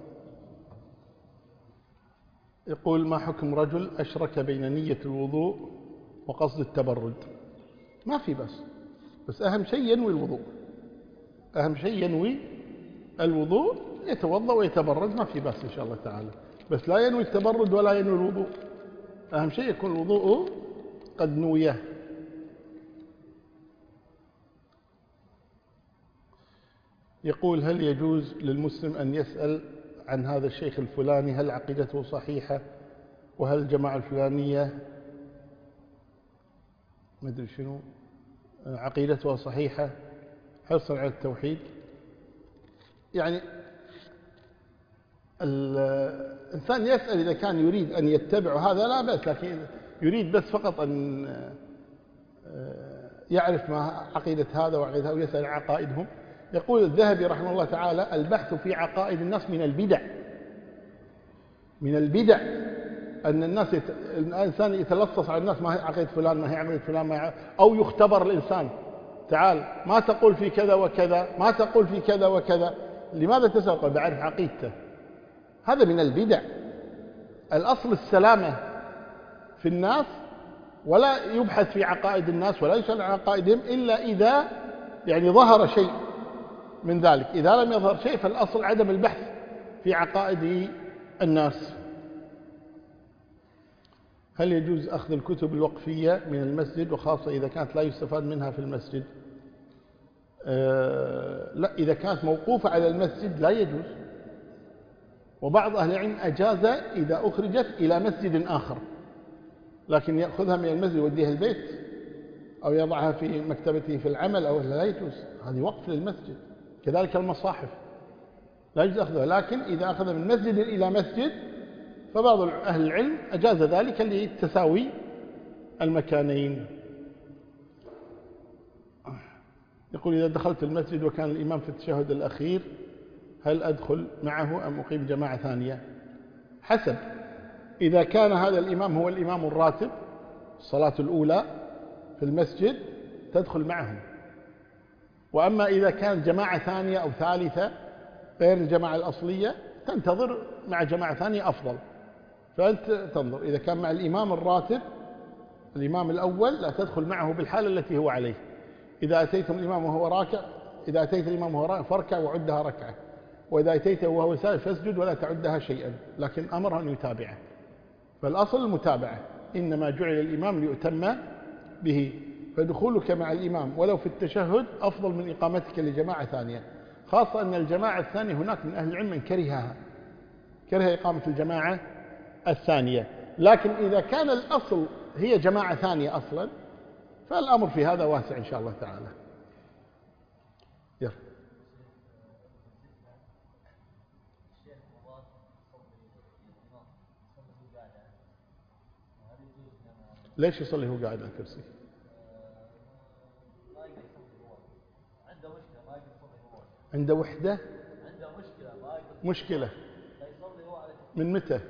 يقول ما حكم رجل أشرك بين نية الوضوء وقصد التبرد؟ ما في بس بس أهم شيء ينوي الوضوء. أهم شيء ينوي الوضوء، يتوضأ ويتبرد، ما في بس إن شاء الله تعالى. بس لا ينوي التبرد ولا ينوي الوضوء. أهم شيء يكون الوضوء قد نويه. يقول هل يجوز للمسلم أن يسأل عن هذا الشيخ الفلاني هل عقيدته صحيحة، وهل الجماعة الفلانية ما أدري شنو عقيدتها صحيحة حرصا على التوحيد؟ يعني الإنسان يسأل إذا كان يريد أن يتبع هذا لا بأس، لكن يريد بس فقط أن يعرف ما عقيدة هذا وعقيدة هذا ويسأل عقائدهم. يقول الذهبي رحمه الله تعالى البحث في عقائد الناس من البدع. من البدع أن الناس يت... الإنسان يتلصص على الناس ما هي عقيدة فلان ما هي عقيدة فلان ما هي... أو يختبر الإنسان، تعال ما تقول في كذا وكذا، ما تقول في كذا وكذا، لماذا تسأل؟ قال بعرف عقيدته. هذا من البدع. الأصل السلامة في الناس، ولا يبحث في عقائد الناس ولا يسأل عن عقائدهم إلا إذا يعني ظهر شيء من ذلك. إذا لم يظهر شيء فالأصل عدم البحث في عقائد الناس. هل يجوز أخذ الكتب الوقفية من المسجد، وخاصة إذا كانت لا يستفاد منها في المسجد؟ أه لا، إذا كانت موقوفة على المسجد لا يجوز. وبعض أهل العلم أجاز إذا أخرجت إلى مسجد آخر، لكن يأخذها من المسجد ويوديها البيت أو يضعها في مكتبته في العمل أو لا يجوز. هذه وقف للمسجد. كذلك المصاحف لا يجوز أخذها، لكن إذا أخذ من مسجد إلى مسجد فبعض أهل العلم أجاز ذلك لتساوي المكانين. يقول إذا دخلت المسجد وكان الإمام في التشهد الأخير هل أدخل معه أم أقيم جماعة ثانية؟ حسب. إذا كان هذا الإمام هو الإمام الراتب الصلاة الأولى في المسجد تدخل معهم. وأما إذا كانت جماعة ثانية أو ثالثة غير الجماعة الأصلية تنتظر مع جماعة ثانية أفضل. فأنت تنظر إذا كان مع الإمام الراتب الإمام الأول لا تدخل معه بالحالة التي هو عليه. إذا أتيتم الإمام وهو راكع إذا أتيت الإمام وهو راكع فاركع وعدها ركعة، وإذا أتيته وهو ساجد فاسجد ولا تعدها شيئا، لكن أمره أن يتابعه. فالأصل المتابعة، إنما جعل الإمام ليؤتم به. فدخولك مع الإمام ولو في التشهد أفضل من إقامتك لجماعة ثانية، خاصة أن الجماعة الثانية هناك من أهل العلم من كرهها، كره إقامة الجماعة الثانية. لكن إذا كان الأصل هي جماعة ثانية أصلا فالأمر في هذا واسع إن شاء الله تعالى. يلا. ليش يصلي هو قاعد على الكرسي؟ عنده وحدة؟ عنده مشكلة. مشكلة من متى؟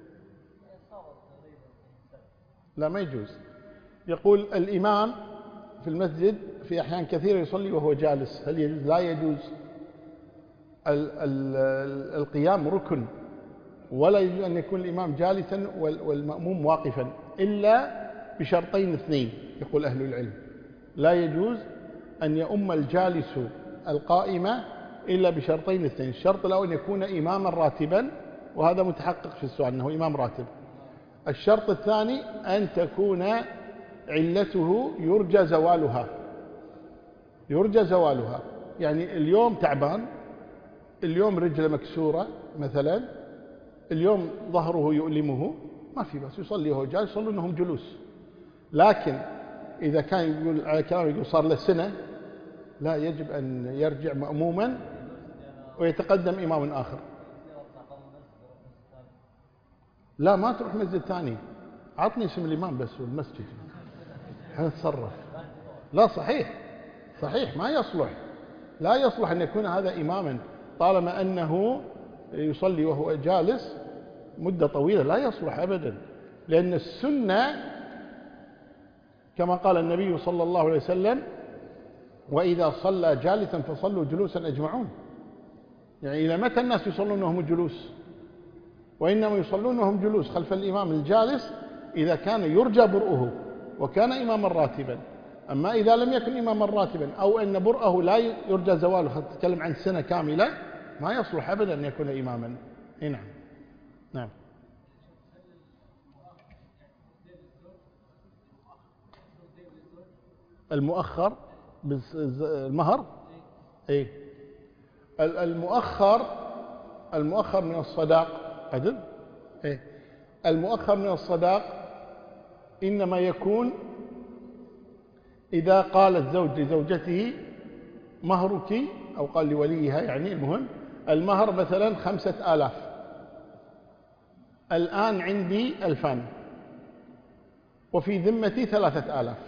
لا ما يجوز. يقول الإمام في المسجد في أحيان كثيرة يصلي وهو جالس، هل يجوز؟ لا يجوز. ال ال القيام ركن ولا يجوز أن يكون الإمام جالسا والمأموم واقفا إلا بشرطين اثنين. يقول أهل العلم لا يجوز أن يؤم الجالس القائمة إلا بشرطين اثنين. الشرط الأول أن يكون إماما راتبا، وهذا متحقق في السؤال أنه إمام راتب. الشرط الثاني أن تكون علته يرجى زوالها، يرجى زوالها، يعني اليوم تعبان، اليوم رجله مكسورة مثلا، اليوم ظهره يؤلمه، ما في بس يصلي وهو جالس، يصلون انهم جلوس. لكن إذا كان يقول على كلام يقول صار له سنة، لا، يجب أن يرجع مأموما ويتقدم إمام آخر. لا، ما تروح مسجد ثاني، عطني اسم الإمام بس والمسجد حنتصرف. لا، صحيح صحيح ما يصلح، لا يصلح أن يكون هذا إماما طالما أنه يصلي وهو جالس مدة طويلة، لا يصلح أبدا. لأن السنة كما قال النبي صلى الله عليه وسلم: وإذا صلى جالسا فصلوا جلوسا أجمعون. يعني إلى متى الناس يصلون وهم جلوس؟ وإنما يصلون وهم جلوس خلف الإمام الجالس إذا كان يرجى برؤه وكان إماما راتبا. أما إذا لم يكن إماما راتبا أو أن برؤه لا يرجى زواله، تتكلم عن سنة كاملة، ما يصلح أبدا أن يكون إماما. نعم نعم. المؤخر بالمهر، اي المؤخر المؤخر من الصداق عدل، اي المؤخر من الصداق إنما يكون إذا قال الزوج لزوجته مهرك، أو قال لوليها، يعني المهم المهر مثلا خمسة آلاف، الآن عندي ألفان وفي ذمتي ثلاثة آلاف،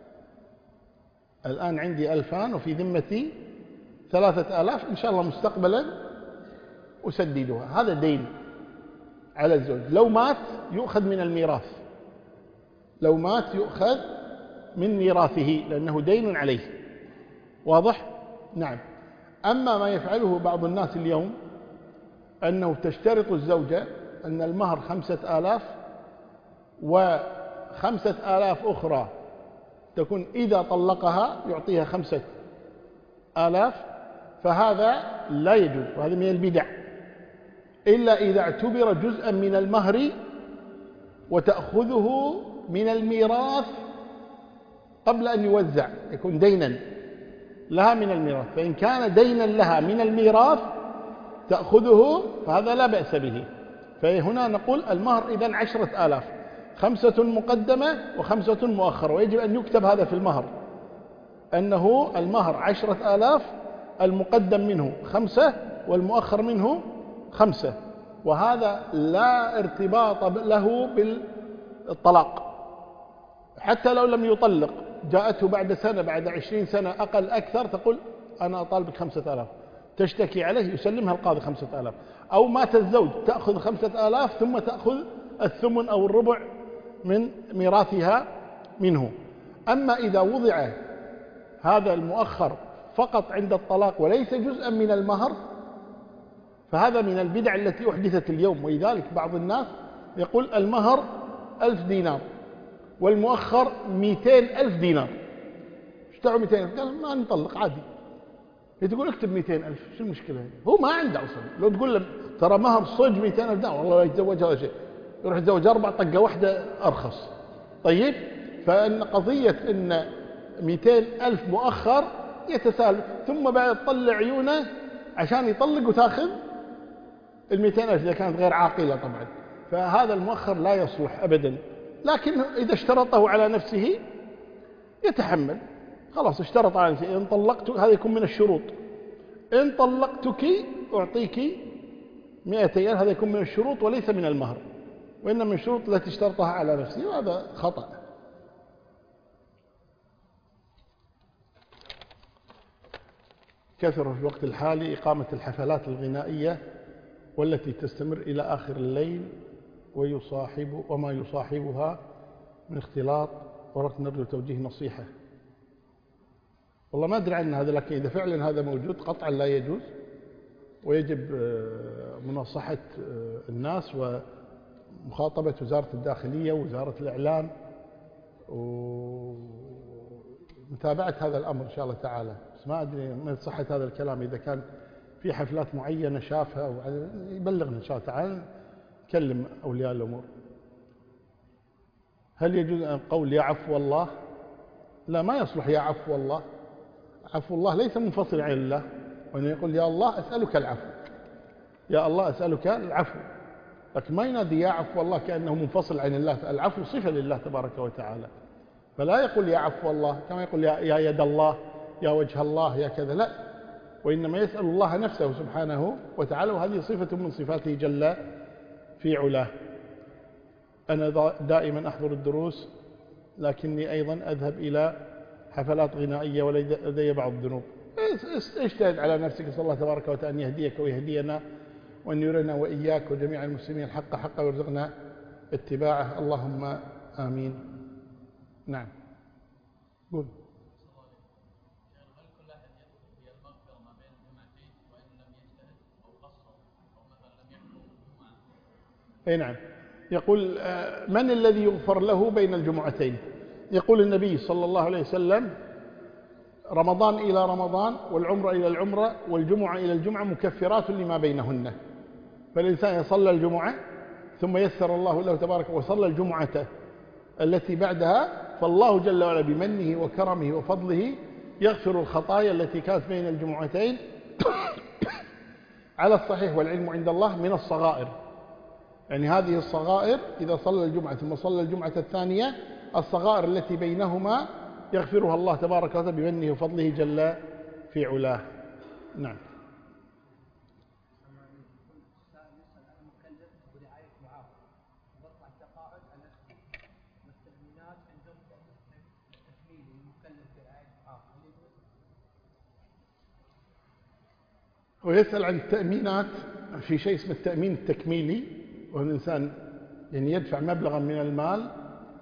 الآن عندي ألفان وفي ذمتي ثلاثة آلاف، إن شاء الله مستقبلا أسددها. هذا دين على الزوج. لو مات يؤخذ من الميراث، لو مات يؤخذ من ميراثه لأنه دين عليه. واضح؟ نعم. أما ما يفعله بعض الناس اليوم أنه تشترط الزوجة أن المهر خمسة آلاف وخمسة آلاف أخرى تكون إذا طلقها يعطيها خمسة آلاف، فهذا لا يجوز، وهذا من البدع، إلا إذا اعتبر جزءا من المهر وتأخذه من الميراث قبل أن يوزع، يكون دينا لها من الميراث. فإن كان دينا لها من الميراث تأخذه فهذا لا بأس به. فهنا نقول المهر إذن عشرة آلاف، خمسة مقدمة وخمسة مؤخرة، ويجب أن يكتب هذا في المهر أنه المهر عشرة آلاف، المقدم منه خمسة والمؤخر منه خمسة. وهذا لا ارتباط له بالطلاق، حتى لو لم يطلق، جاءته بعد سنة بعد عشرين سنة أقل أكثر، تقول أنا أطالبك خمسة آلاف، تشتكي عليه، يسلمها القاضي خمسة آلاف. أو مات الزوج تأخذ خمسة آلاف ثم تأخذ الثمن أو الربع من ميراثها منه. أما إذا وضع هذا المؤخر فقط عند الطلاق وليس جزءا من المهر فهذا من البدع التي أحدثت اليوم. ولذلك بعض الناس يقول المهر ألف دينار والمؤخر مئتين ألف دينار، اشتعوا مئتين ألف، قال ما نطلق عادي. تقول اكتب مئتين ألف، شو المشكلة؟ هو ما عنده أصلا. لو تقول له ترى مهر صج مئتين ألف دينار، والله لا يتزوج هذا شيء، يروح يتزوج أربع، طقة واحدة أرخص. طيب، فإن قضية إن مئتين ألف مؤخر يتساهل، ثم بعد تطلع عيونه عشان يطلق وتاخذ المئتين ألف إذا كانت غير عاقلة طبعا. فهذا المؤخر لا يصلح أبدا. لكن إذا اشترطه على نفسه يتحمل، خلاص اشترط على نفسه، إن طلقت، هذا يكون من الشروط، إن طلقتك أعطيك مئتين، هذا يكون من الشروط وليس من المهر، وإنما من الشروط التي اشترطها على نفسه، وهذا خطأ. كثر في الوقت الحالي إقامة الحفلات الغنائية والتي تستمر إلى آخر الليل ويصاحب وما يصاحبها من اختلاط، ورك نرجو توجيه نصيحة. والله ما أدري عن هذا، لكن إذا فعلا هذا موجود قطعا لا يجوز، ويجب مناصحة الناس ومخاطبة وزارة الداخلية ووزارة الإعلام ومتابعة هذا الأمر إن شاء الله تعالى. بس ما أدري من صحة هذا الكلام، إذا كان في حفلات معينة شافها يبلغنا إن شاء الله تعالى، نكلم أولياء الأمور. هل يجوز أن قول يا عفو الله؟ لا، ما يصلح يا عفو الله. عفو الله ليس منفصل عن الله، وأنه يقول يا الله أسألك العفو، يا الله أسألك العفو، لكن ما ينادي يا عفو الله كأنه منفصل عن الله. العفو صفة لله تبارك وتعالى، فلا يقول يا عفو الله كما يقول يا يد الله، يا وجه الله، يا كذا، لا، وإنما يسأل الله نفسه سبحانه وتعالى، وهذه صفة من صفاته جل في علاه. أنا دائما أحضر الدروس، لكني أيضا أذهب إلى حفلات غنائية ولدي بعض الذنوب. اجتهد على نفسك، صلى الله تبارك وتعالى أن يهديك ويهدينا، وأن يرنا وإياك وجميع المسلمين الحق حقا ويرزقنا اتباعه، اللهم آمين. نعم، قول. اي نعم، يقول من الذي يغفر له بين الجمعتين؟ يقول النبي صلى الله عليه وسلم رمضان إلى رمضان والعمرة إلى العمرة والجمعة إلى الجمعة مكفرات لما بينهن. فالإنسان يصلى الجمعة ثم يسر الله له تبارك وصلى الجمعة التي بعدها، فالله جل وعلا بمنه وكرمه وفضله يغفر الخطايا التي كانت بين الجمعتين على الصحيح، والعلم عند الله من الصغائر. يعني هذه الصغائر إذا صلى الجمعة ثم صلى الجمعة الثانية، الصغائر التي بينهما يغفرها الله تبارك وتعالى بمنه وفضله جل في علاه. نعم. ويسأل عن التأمينات في شيء اسمه التأمين التكميلي، وهو الإنسان يعني يدفع مبلغا من المال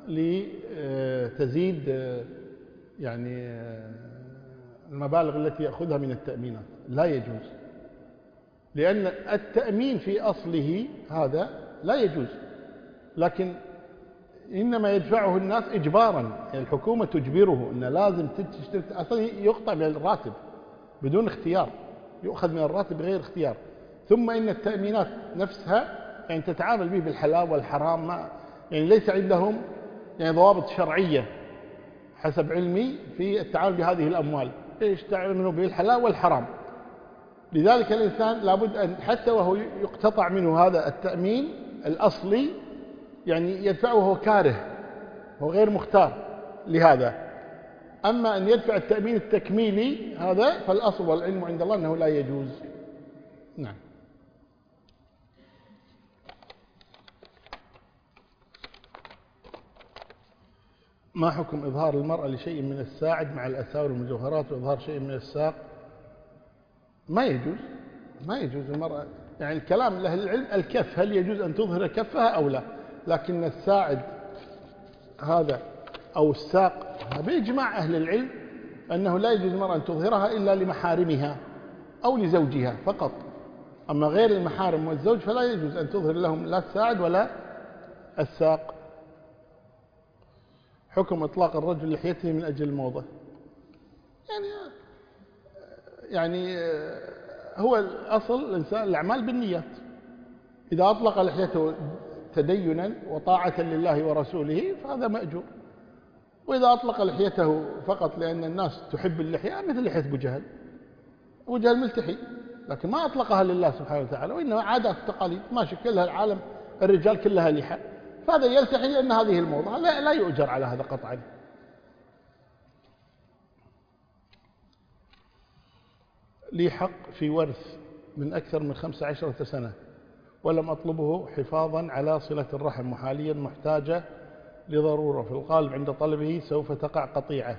لتزيد يعني المبالغ التي يأخذها من التأمينات. لا يجوز، لأن التأمين في أصله هذا لا يجوز، لكن إنما يدفعه الناس إجبارا. يعني الحكومة تجبره أنه لازم تشتري، أصلا يقطع من الراتب بدون اختيار، يؤخذ من الراتب بغير اختيار. ثم إن التأمينات نفسها يعني تتعامل به بالحلال والحرام، ما يعني ليس عندهم يعني ضوابط شرعية حسب علمي في التعامل بهذه الأموال، إيش تعاملوا بالحلال والحرام. لذلك الإنسان لابد أن حتى وهو يقتطع منه هذا التأمين الأصلي يعني يدفعه وهو كاره، هو غير مختار لهذا. أما أن يدفع التأمين التكميلي هذا فالأصل والعلم عند الله أنه لا يجوز. نعم. ما حكم إظهار المرأة لشيء من الساعد مع الأساور والمجوهرات وإظهار شيء من الساق؟ ما يجوز، ما يجوز. المرأة يعني الكلام لأهل العلم الكف، هل يجوز أن تظهر كفها أو لا؟ لكن الساعد هذا أو الساق بإجماع أهل العلم أنه لا يجوز المرأة أن تظهرها إلا لمحارمها أو لزوجها فقط. أما غير المحارم والزوج فلا يجوز أن تظهر لهم لا الساعد ولا الساق. حكم إطلاق الرجل لحيته من أجل الموضة؟ يعني يعني هو الأصل الإنسان الأعمال بالنيات. إذا أطلق لحيته تدينا وطاعة لله ورسوله فهذا مأجور، وإذا أطلق لحيته فقط لأن الناس تحب اللحية مثل لحية أبو جهل، أبو جهل ملتحي لكن ما أطلقها لله سبحانه وتعالى، وإنما عادات وتقاليد ماشي كلها العالم، الرجال كلها لحى، فهذا يلتحي لأن هذه الموضة، لا, لا يؤجر على هذا قطعا. لي حق في ورث من أكثر من خمس عشرة سنة ولم أطلبه حفاظا على صلة الرحم، وحاليا محتاجة لضرورة، في الغالب عند طلبه سوف تقع قطيعة.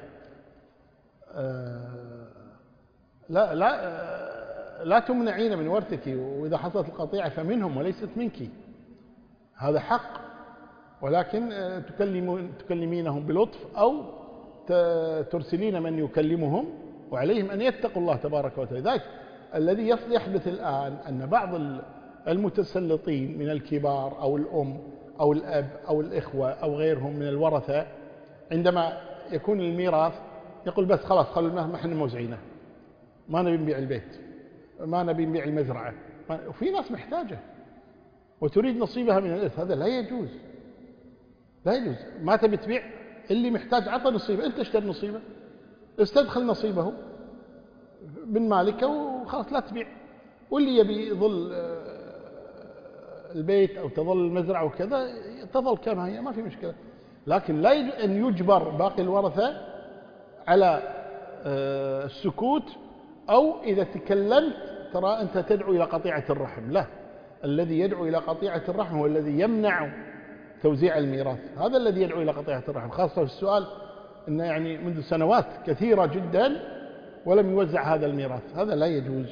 آه لا لا آه لا تمنعين من ورثك، وإذا حصلت القطيعة فمنهم وليست منك، هذا حق، ولكن آه تكلمون تكلمينهم بلطف أو ترسلين من يكلمهم، وعليهم أن يتقوا الله تبارك وتعالى. ذلك الذي يحدث الآن أن بعض المتسلطين من الكبار أو الأم أو الأب أو الإخوة أو غيرهم من الورثة عندما يكون الميراث يقول بس خلاص خلوا ما احنا موزعينه، ما نبي نبيع البيت، ما نبي نبيع المزرعة، وفي ناس محتاجة وتريد نصيبها من الإرث. هذا لا يجوز، لا يجوز. ما تبي تبيع، اللي محتاج عطى نصيبه، أنت اشتري نصيبه، استدخل نصيبه من مالك وخلاص لا تبيع. واللي يبي يظل البيت أو تظل المزرعة وكذا تظل كما هي، ما في مشكلة. لكن لا يجوز أن يجبر باقي الورثة على السكوت، أو إذا تكلمت ترى أنت تدعو إلى قطيعة الرحم. لا، الذي يدعو إلى قطيعة الرحم هو الذي يمنع توزيع الميراث، هذا الذي يدعو إلى قطيعة الرحم. خاصة في السؤال أنه يعني منذ سنوات كثيرة جدا ولم يوزع هذا الميراث، هذا لا يجوز.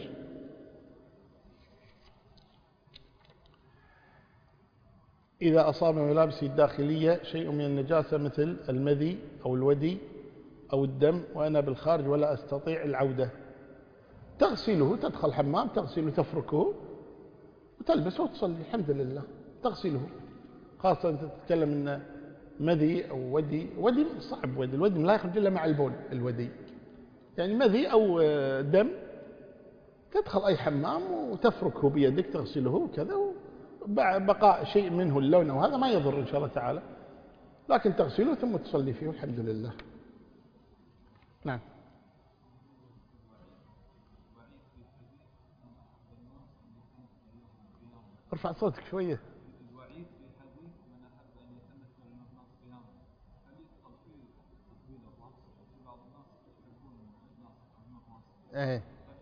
إذا أصاب ملابسه الداخلية شيء من النجاسة مثل المذي أو الودي أو الدم وأنا بالخارج ولا أستطيع العودة، تغسله، تدخل حمام تغسله، تفركه وتلبسه وتصلي، الحمد لله. تغسله، خاصة أنت تتكلم أن مذي أو ودي، ودي صعب، ودي الودي لا يخرج إلا مع البول، الودي يعني مذي أو دم، تدخل أي حمام وتفركه بيدك تغسله وكذا، بقاء شيء منه اللون وهذا ما يضر إن شاء الله تعالى، لكن تغسله ثم تصلي فيه الحمد لله. نعم. ارفع صوتك شوية. الوعيد في حديث من أحب أن يتمثل له الناس قياما، هل يدخل فيه تطويل الرأس؟ في بعض الناس يحبون الناس الرأس. ايه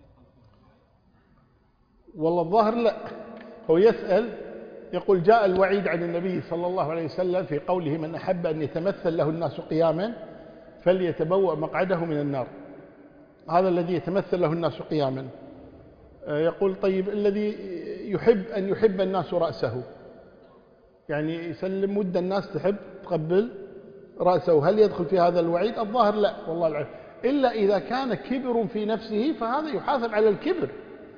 والله الظاهر لا، هو يسأل يقول جاء الوعيد عن النبي صلى الله عليه وسلم في قوله من أحب أن يتمثل له الناس قياما فليتبوأ مقعده من النار، هذا الذي يتمثل له الناس قياما. يقول طيب الذي يحب أن يحب الناس رأسه، يعني يسلم ود الناس تحب تقبل رأسه، هل يدخل في هذا الوعيد؟ الظاهر لا والله العلم، إلا إذا كان كبر في نفسه فهذا يحاسب على الكبر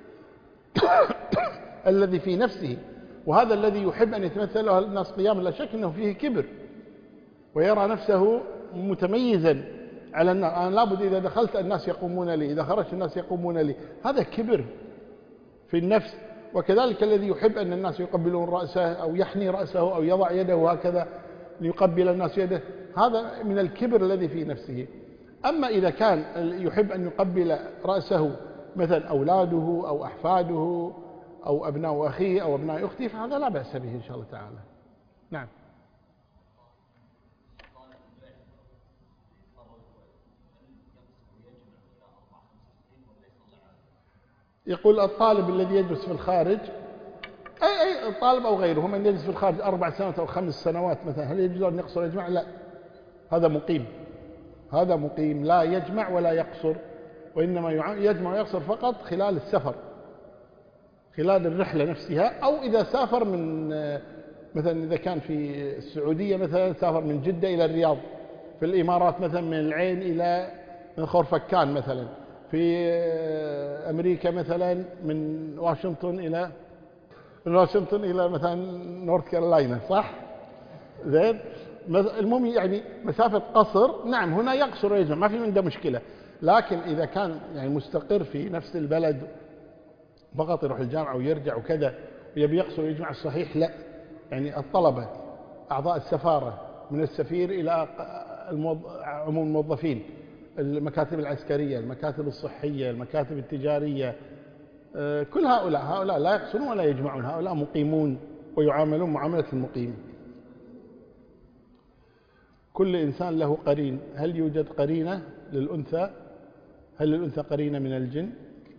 الذي في نفسه، وهذا الذي يحب أن يتمثل له الناس قياما لا شك أنه فيه كبر ويرى نفسه متميزا على الناس، أنا لابد إذا دخلت الناس يقومون لي، إذا خرجت الناس يقومون لي، هذا كبر في النفس. وكذلك الذي يحب أن الناس يقبلون رأسه أو يحني رأسه أو يضع يده هكذا ليقبل الناس يده، هذا من الكبر الذي في نفسه. أما إذا كان يحب أن يقبل رأسه مثلا أولاده أو أحفاده أو أبناء أخيه أو أبناء أخته فهذا لا بأس به إن شاء الله تعالى. نعم. يقول الطالب الذي يدرس في الخارج، أي أي الطالب أو غيره من يدرس في الخارج أربع سنوات أو خمس سنوات مثلا، هل يجوز أن يقصر يجمع؟ لا، هذا مقيم، هذا مقيم لا يجمع ولا يقصر، وإنما يجمع ويقصر فقط خلال السفر، خلال الرحلة نفسها، أو إذا سافر من مثلا إذا كان في السعودية مثلا سافر من جدة إلى الرياض، في الإمارات مثلا من العين إلى من خورفكان مثلا، في أمريكا مثلا من واشنطن إلى من واشنطن إلى مثلا نورث كارولاينا، صح؟ زين. المهم يعني مسافة قصر، نعم هنا يقصر ويجمع ما في من ده مشكلة، لكن إذا كان يعني مستقر في نفس البلد فقط يروح الجامعة ويرجع وكذا ويبي يقصر ويجمع الصحيح لا، يعني الطلبة أعضاء السفارة من السفير إلى عموم الموظفين، المكاتب العسكرية، المكاتب الصحية، المكاتب التجارية، كل هؤلاء هؤلاء لا يقصرون ولا يجمعون، هؤلاء مقيمون ويعاملون معاملة المقيم. كل إنسان له قرين، هل يوجد قرينة للأنثى؟ هل للأنثى قرينة من الجن؟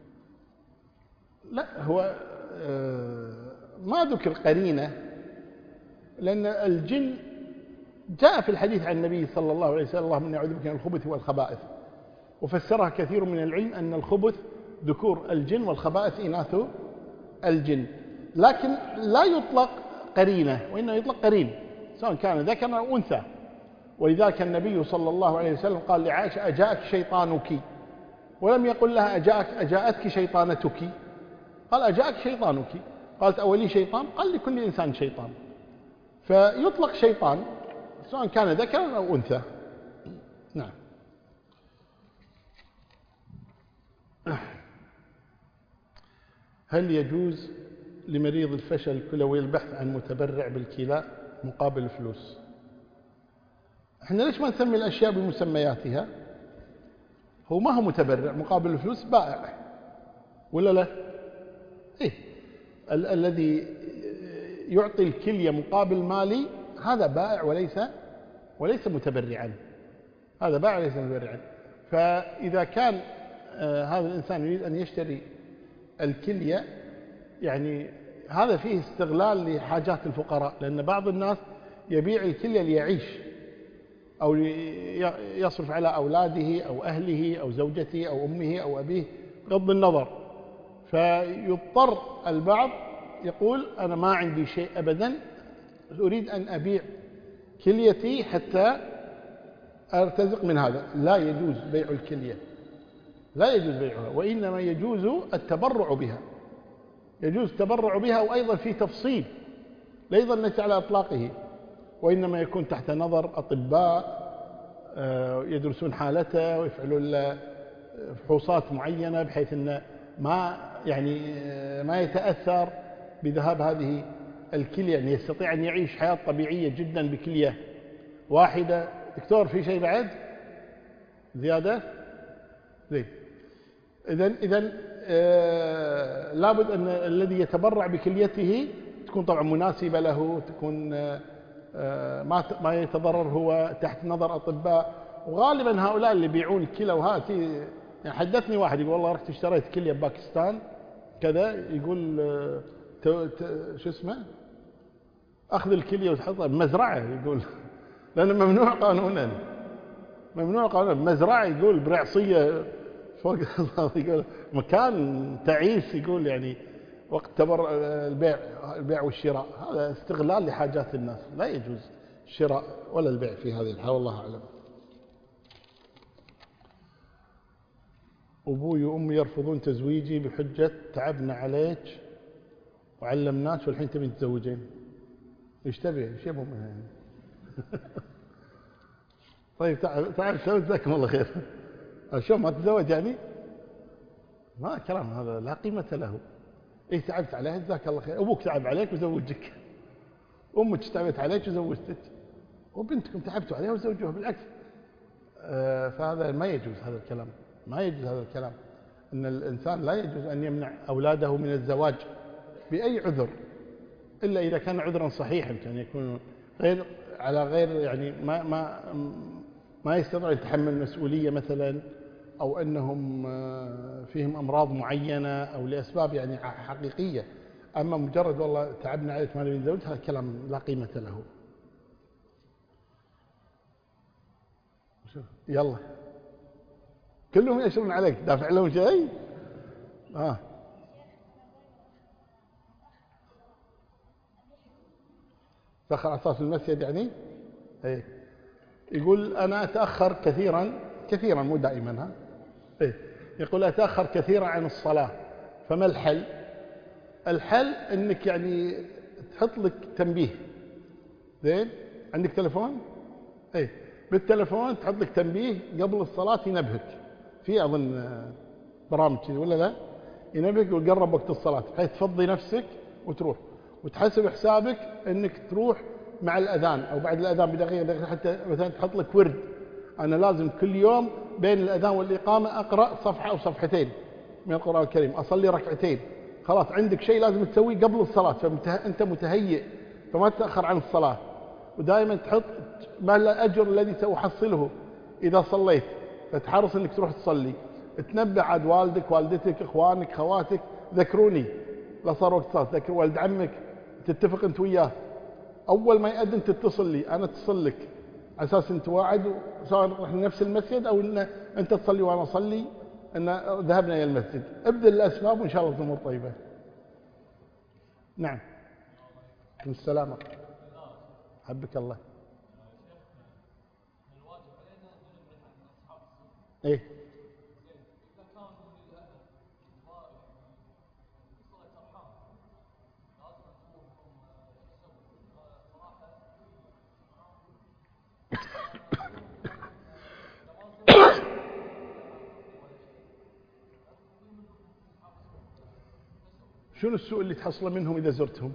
لا، هو ما ذكر قرينة، لأن الجن جاء في الحديث عن النبي صلى الله عليه وسلم اللهم إني أعوذ بك من الخبث والخبائث، وفسرها كثير من العلم أن الخبث ذكور الجن والخبائث إناث الجن، لكن لا يطلق قرينة وإنما يطلق قرين سواء كان ذكرا أو أنثى. ولذلك النبي صلى الله عليه وسلم قال لعائشة أجاءك شيطانك، ولم يقل لها أجاءك أجاءتك شيطانتك، قال أجاءك شيطانك، قالت أولي شيطان؟ قال لكل إنسان شيطان، فيطلق شيطان سواء كان ذكرا أو أنثى. نعم. هل يجوز لمريض الفشل الكلوي البحث عن متبرع بالكلى مقابل الفلوس؟ احنا ليش ما نسمي الأشياء بمسمياتها؟ هو ما هو متبرع مقابل الفلوس، بائع ولا لا؟ إيه؟ ال الذي يعطي الكلية مقابل مالي هذا بائع وليس وليس متبرعا، هذا بائع وليس متبرعا. فإذا كان آه هذا الإنسان يريد أن يشتري الكلية، يعني هذا فيه استغلال لحاجات الفقراء، لأن بعض الناس يبيع الكلية ليعيش أو يصرف على أولاده أو أهله أو زوجته أو أمه أو أبيه بغض النظر، فيضطر البعض يقول أنا ما عندي شيء أبدا، أريد أن أبيع كليتي حتى أرتزق من هذا. لا يجوز بيع الكلية، لا يجوز بيعها، وإنما يجوز التبرع بها، يجوز التبرع بها. وأيضا في تفصيل ليس الناس على إطلاقه، وإنما يكون تحت نظر أطباء يدرسون حالته ويفعلون فحوصات معينة بحيث أن ما يعني ما يتأثر بذهاب هذه الكلية، يعني يستطيع أن يعيش حياة طبيعية جدا بكلية واحدة. دكتور في شيء بعد زيادة؟ زين. إذن إذن آه لابد أن الذي يتبرع بكليته تكون طبعا مناسبة له، تكون آه ما ما يتضرر هو، تحت نظر أطباء. وغالبا هؤلاء اللي يبيعون الكلى وهذه، يعني حدثني واحد يقول والله رحت اشتريت كلية بباكستان كذا، يقول آه شو اسمه، أخذ الكلية وتحطها بمزرعة، يقول لأنه ممنوع قانونا، ممنوع قانونا بمزرعة، يقول برعصية فوق يقول مكان تعيس، يقول يعني وقت تبر البيع البيع والشراء، هذا استغلال لحاجات الناس، لا يجوز الشراء ولا البيع في هذه الحالة، والله أعلم. أبوي وأمي يرفضون تزويجي بحجة تعبنا عليك وعلمناك والحين تبين تزوجين. ايش تبي؟ ايش يبون منها يعني؟ طيب تعال تعال شو، جزاكم الله خير. شو ما تتزوج يعني؟ ما كلام هذا لا قيمة له. إيه تعبت عليها جزاك الله خير، أبوك تعب عليك وزوجك، أمك تعبت عليك وزوجتك، وبنتكم تعبتوا عليها وزوجوها، بالعكس. آه فهذا ما يجوز، هذا الكلام ما يجوز، هذا الكلام أن الإنسان لا يجوز أن يمنع أولاده من الزواج بأي عذر، إلا إذا كان عذرا صحيحا، كان يكون غير على غير يعني ما ما ما يستطيع يتحمل مسؤولية مثلا، أو أنهم فيهم أمراض معينة أو لأسباب يعني حقيقية. أما مجرد والله تعبنا عليك ما نبي نزوج، هذا كلام لا قيمة له. يلا كلهم يشرون عليك، دافع لهم شيء؟ آه تأخر عصا في المسجد يعني؟ إيه. يقول أنا أتأخر كثيرا كثيرا مو دائما، ها إيه. يقول أتأخر كثيرا عن الصلاة، فما الحل؟ الحل أنك يعني تحط لك تنبيه. زين، عندك تلفون؟ إيه، بالتلفون تحط لك تنبيه قبل الصلاة ينبهك، في أظن برامج ولا لا؟ ينبهك ويقرب وقت الصلاة بحيث تفضي نفسك وتروح، وتحسب حسابك أنك تروح مع الأذان أو بعد الأذان بدقيقة دقيقة، حتى مثلا تحط لك ورد، أنا لازم كل يوم بين الأذان والإقامة أقرأ صفحة أو صفحتين من القرآن الكريم، أصلي ركعتين. خلاص عندك شيء لازم تسويه قبل الصلاة، فأنت متهيئ فما تتأخر عن الصلاة. ودائما تحط ما الأجر الذي سأحصله إذا صليت، فتحرص أنك تروح تصلي. تنبه عاد والدك والدتك إخوانك خواتك، ذكروني لا صار وقت صلاة، ذكر والد عمك، تتفق أنت وياه أول ما يأذن تتصل لي، أنا اتصل لك على أساس أنت واعد، سواء رحنا نفس المسجد أو إن أنت تصلي وأنا أصلي، أن ذهبنا إلى المسجد. ابدأ الأسباب وإن شاء الله الأمور طيبة. نعم. من السلامة. حبك الله. إيه. شنو السوء اللي تحصل منهم إذا زرتهم؟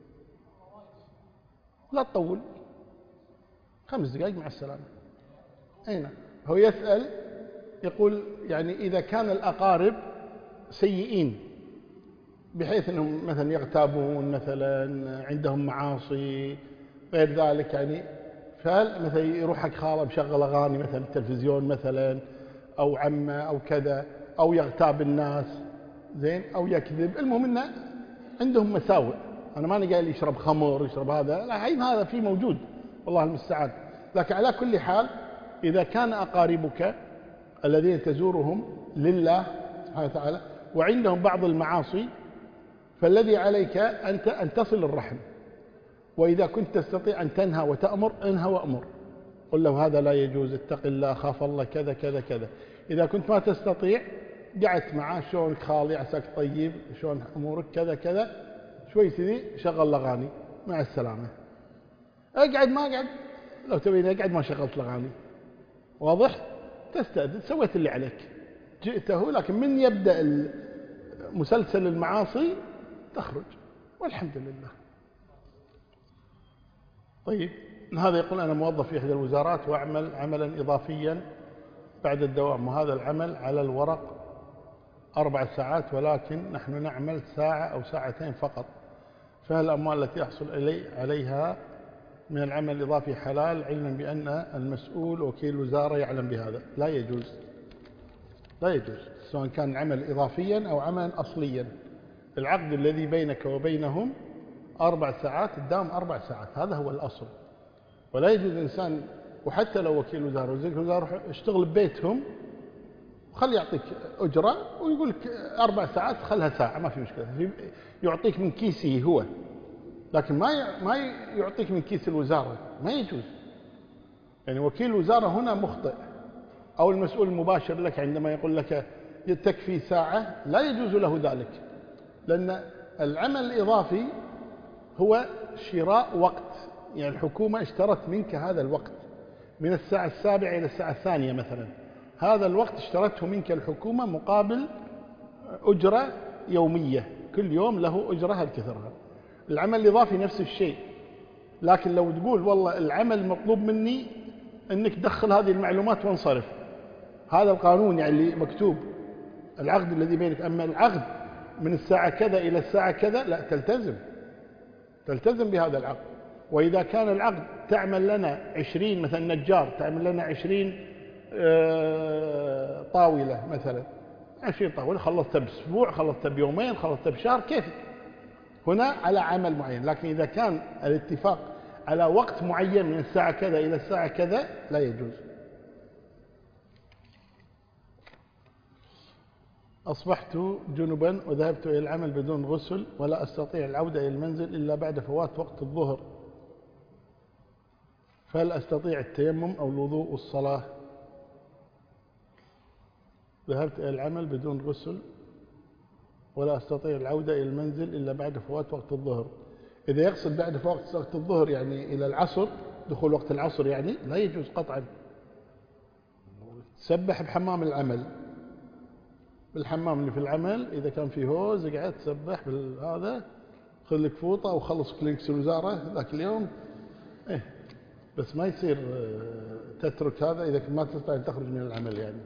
لا تطول، خمس دقائق مع السلامة. أين هو يسأل يقول يعني إذا كان الأقارب سيئين بحيث أنهم مثلا يغتابون، مثلا عندهم معاصي غير ذلك، يعني فهل مثلا يروحك خاله بشغل أغاني مثلا التلفزيون مثلا، أو عمه أو كذا، أو يغتاب الناس زين، أو يكذب، المهم أنه عندهم مساوئ. أنا ماني قايل يشرب خمر يشرب هذا، لا، هذا فيه موجود والله المستعان. لكن على كل حال إذا كان أقاربك الذين تزورهم لله سبحانه وتعالى وعندهم بعض المعاصي، فالذي عليك أنت أن تصل الرحم، وإذا كنت تستطيع أن تنهى وتأمر انهى وأمر، قل له هذا لا يجوز، اتق الله، خاف الله، كذا كذا كذا. إذا كنت ما تستطيع قعدت معاه، شلونك خالي، عساك طيب، شلون أمورك، كذا كذا، شوي كذي، شغل الأغاني، مع السلامة. اقعد ما اقعد، لو تبيني اقعد ما شغلت الأغاني، واضح؟ تستأذن، سويت اللي عليك، جئته. لكن من يبدأ مسلسل المعاصي تخرج، والحمد لله. طيب، هذا يقول أنا موظف في إحدى الوزارات وأعمل عملا إضافيا بعد الدوام، وهذا العمل على الورق أربع ساعات، ولكن نحن نعمل ساعة أو ساعتين فقط، فهل الأموال التي يحصل إلي عليها من العمل الإضافي حلال، علما بأن المسؤول وكيل الوزارة يعلم بهذا؟ لا يجوز، لا يجوز، سواء كان عمل إضافيا أو عملا أصليا. العقد الذي بينك وبينهم أربع ساعات، تداوم أربع ساعات، هذا هو الأصل. ولا يجوز إنسان، وحتى لو وكيل وزارة وزير الوزارة، اشتغل ببيتهم وخل يعطيك أجرة ويقول لك أربع ساعات خلها ساعة، ما في مشكلة، يعطيك من كيسه هو، لكن ما ما يعطيك من كيس الوزارة، ما يجوز. يعني وكيل الوزارة هنا مخطئ، أو المسؤول المباشر لك عندما يقول لك تكفي ساعة، لا يجوز له ذلك، لأن العمل الإضافي هو شراء وقت. يعني الحكومة اشترت منك هذا الوقت من الساعة السابعة إلى الساعة الثانية مثلا، هذا الوقت اشترته منك الحكومة مقابل أجرة يومية، كل يوم له أجرة هالكثرها. العمل الإضافي نفس الشيء، لكن لو تقول والله العمل المطلوب مني أنك تدخل هذه المعلومات وانصرف، هذا القانون يعني اللي مكتوب، العقد الذي بينك. أما العقد من الساعة كذا إلى الساعة كذا، لا، تلتزم تلتزم بهذا العقد. وإذا كان العقد تعمل لنا عشرين، مثلا نجار تعمل لنا عشرين طاولة مثلا، عشرين طاولة، خلصتها بأسبوع، خلصتها بيومين، خلصتها بشهر، كيف؟ هنا على عمل معين. لكن إذا كان الاتفاق على وقت معين من الساعة كذا إلى الساعة كذا، لا يجوز. أصبحت جنبا وذهبت إلى العمل بدون غسل، ولا أستطيع العودة إلى المنزل إلا بعد فوات وقت الظهر، فهل أستطيع التيمم أو الوضوء والصلاة؟ ذهبت إلى العمل بدون غسل ولا أستطيع العودة إلى المنزل إلا بعد فوات وقت الظهر. إذا يقصد بعد فوات وقت الظهر يعني إلى العصر، دخول وقت العصر، يعني لا يجوز قطعا. تسبح بحمام العمل، بالحمام اللي في العمل، إذا كان في هوز قاعد تسبح بالهذا، خذ لك فوطة وخلص كليكس الوزارة ذاك اليوم، إيه، بس ما يصير تترك هذا إذا ما تستطيع أن تخرج من العمل. يعني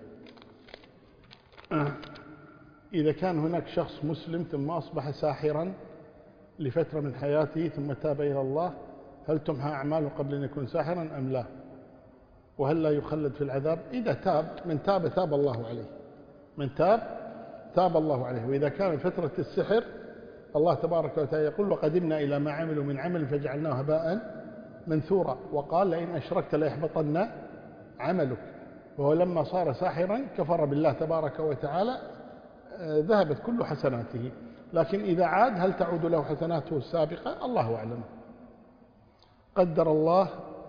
إذا كان هناك شخص مسلم ثم أصبح ساحرا لفترة من حياته ثم تاب إلى الله، هل تمحى أعماله قبل أن يكون ساحرا أم لا؟ وهل لا يخلد في العذاب؟ إذا تاب، من تاب تاب الله عليه، من تاب تاب الله عليه. وإذا كان فترة السحر، الله تبارك وتعالى يقول وقدمنا إلى ما عملوا من عمل فجعلناه هباء منثورا، وقال لئن أشركت ليحبطن عملك. وهو لما صار ساحرا كفر بالله تبارك وتعالى، ذهبت كل حسناته. لكن إذا عاد هل تعود له حسناته السابقة؟ الله أعلم. قدر الله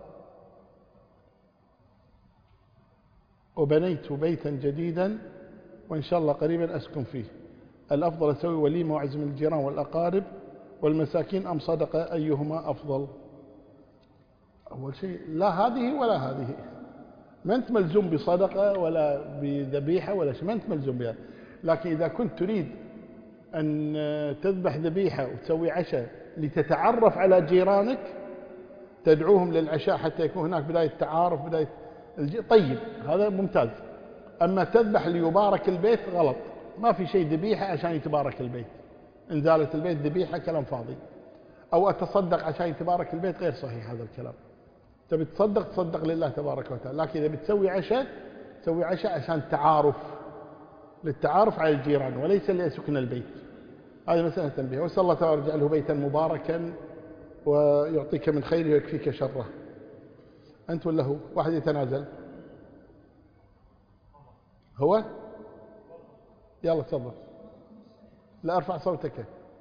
وبنيت بيتا جديدا وإن شاء الله قريبا أسكن فيه، الأفضل أسوي وليمة وأعزم الجيران والأقارب والمساكين أم صدقة، أيهما أفضل؟ أول شيء لا هذه ولا هذه، ما أنت ملزوم بصدقة ولا بذبيحة ولا شيء، ما أنت ملزوم بها. لكن إذا كنت تريد أن تذبح ذبيحة وتسوي عشاء لتتعرف على جيرانك، تدعوهم للعشاء حتى يكون هناك بداية تعارف، بداية الجي... طيب هذا ممتاز. أما تذبح ليبارك البيت غلط، ما في شيء ذبيحة عشان يتبارك البيت، إن زالت البيت ذبيحة كلام فاضي. أو أتصدق عشان يتبارك البيت، غير صحيح هذا الكلام. تبي تصدق تصدق لله تبارك وتعالى، لكن إذا بتسوي عشاء تسوي عشاء عشان تعارف، للتعارف على الجيران وليس ليسكن البيت. هذه مسألة تنبيه. وسأل الله تعالى يجعله بيتا مباركا ويعطيك من خيره ويكفيك شره. أنت ولا هو؟ واحد يتنازل. هو؟ يلا تفضل. لا أرفع صوتك.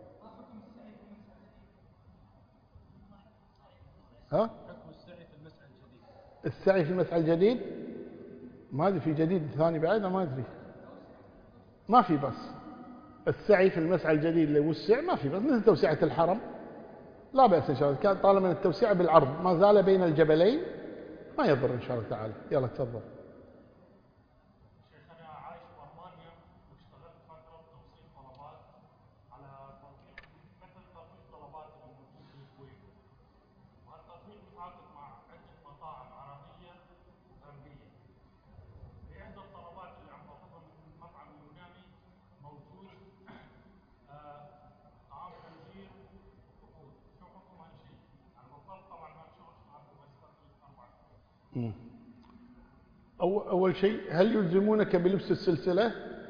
ها؟ حكم السعي في المسعى الجديد. السعي في المسعى الجديد؟ ما أدري في جديد ثاني بعد، ما أدري. ما في بس. السعي في المسعى الجديد اللي وسع ما في بس، مثل توسعة الحرم لا بأس إن شاء الله، كان طالما التوسعة بالعرض ما زال بين الجبلين ما يضر إن شاء الله تعالى. يلا تفضل. شيخ أنا عايش في ألمانيا واشتغلت فترة توصيل طلبات على تطبيق مثل تطبيق طلبات الموجود في الكويت، وهالتطبيق متعاقد مع عدة مطاعم عربية وغربية. في إحدى الطلبات اللي عم باخذها من المطعم اليوناني موجود آه طعام خنزير وقود. شو حكم هالشيء؟ أنا بطلت طبعا هالشغل اشتغلت بس تقريبا أربع سنين. أو أول شيء، هل يلزمونك بلبس السلسلة؟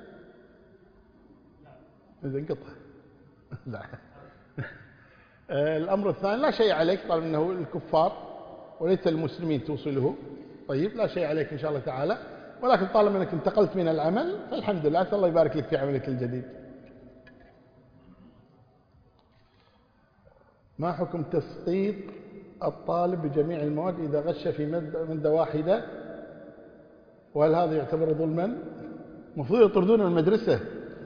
لا. إذا انقطع. لا. الأمر الثاني، لا شيء عليك طالما أنه الكفار وليس المسلمين توصله. طيب لا شيء عليك إن شاء الله تعالى، ولكن طالما أنك انتقلت من العمل فالحمد لله، أسأل الله يبارك لك في عملك الجديد. ما حكم تسقيط الطالب بجميع المواد إذا غش في مادة واحدة؟ وهل هذا يعتبر ظلما؟ المفروض يطردونه من المدرسة.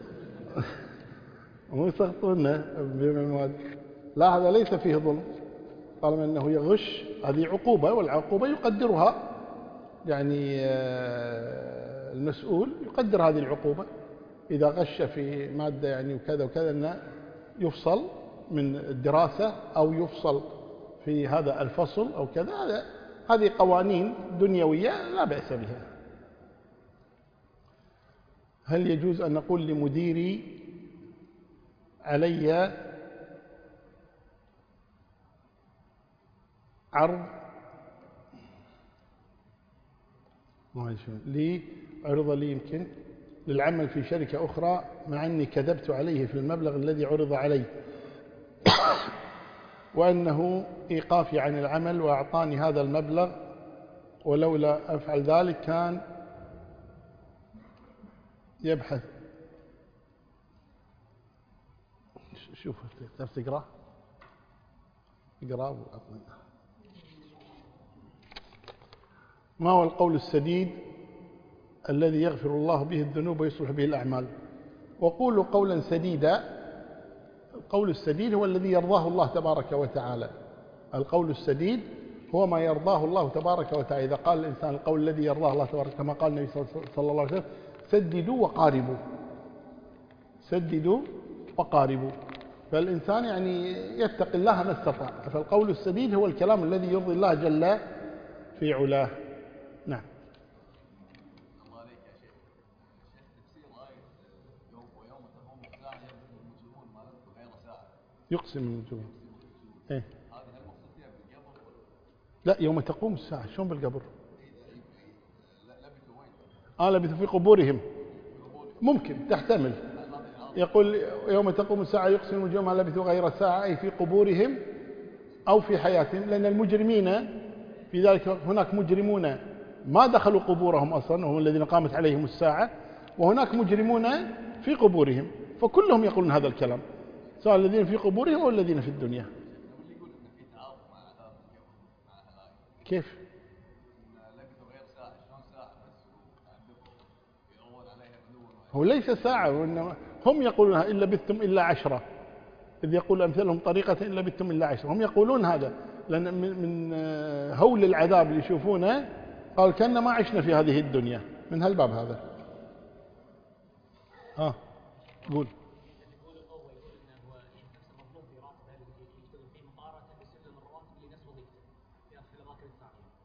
مو يسقطونه بجميع المواد. لا، هذا ليس فيه ظلم، طالما أنه يغش هذه عقوبة، والعقوبة يقدرها يعني المسؤول يقدر هذه العقوبة. إذا غش في مادة يعني وكذا وكذا أنه يفصل من الدراسة أو يفصل في هذا الفصل أو كذا، هذا هذه قوانين دنيوية لا بأس بها. هل يجوز أن نقول لمديري علي عرض ما لي عرض لي يمكن للعمل في شركة أخرى، مع أني كذبت عليه في المبلغ الذي عرض علي، وأنه إيقافي عن العمل وأعطاني هذا المبلغ، ولولا أفعل ذلك كان يبحث. شوف تقدر تقرأ اقرأ. ما هو القول السديد الذي يغفر الله به الذنوب ويصلح به الأعمال؟ وقولوا قولا سديدا. القول السديد هو الذي يرضاه الله تبارك وتعالى. القول السديد هو ما يرضاه الله تبارك وتعالى. إذا قال الإنسان القول الذي يرضاه الله تبارك، كما قال النبي صلى الله عليه وسلم: سددوا وقاربوا. سددوا وقاربوا. فالإنسان يعني يتقي الله ما استطاع. فالقول السديد هو الكلام الذي يرضي الله جل في علاه. نعم. الله عليك يا شيخ. شيخ تفسير آية يوم ويوم تقوم الساعة يقسم المجرمون ما لبثوا غير ساعة. يقسم المجرمون. ايه. هذه هل المقصود فيها بالقبر؟ لا، يوم تقوم الساعة. شلون بالقبر؟ لبثوا وين؟ آه لبثوا في قبورهم. ممكن تحتمل. يقول يوم تقوم الساعة يقسم المجرمون ما لبثوا غير ساعة، أي في قبورهم أو في حياتهم، لأن المجرمين في ذلك الوقت هناك مجرمون ما دخلوا قبورهم أصلا وهم الذين قامت عليهم الساعة، وهناك مجرمون في قبورهم، فكلهم يقولون هذا الكلام، سواء الذين في قبورهم أو الذين في الدنيا. كيف؟ هو ليس ساعة، وإنما هم يقولونها إن لبثتم إلا عشرة، إذ يقول أمثلهم طريقة إن لبثتم إلا عشرة. هم يقولون هذا لأن من هول العذاب اللي يشوفونه، قال كأننا ما عشنا في هذه الدنيا، من هالباب هذا. ها قول.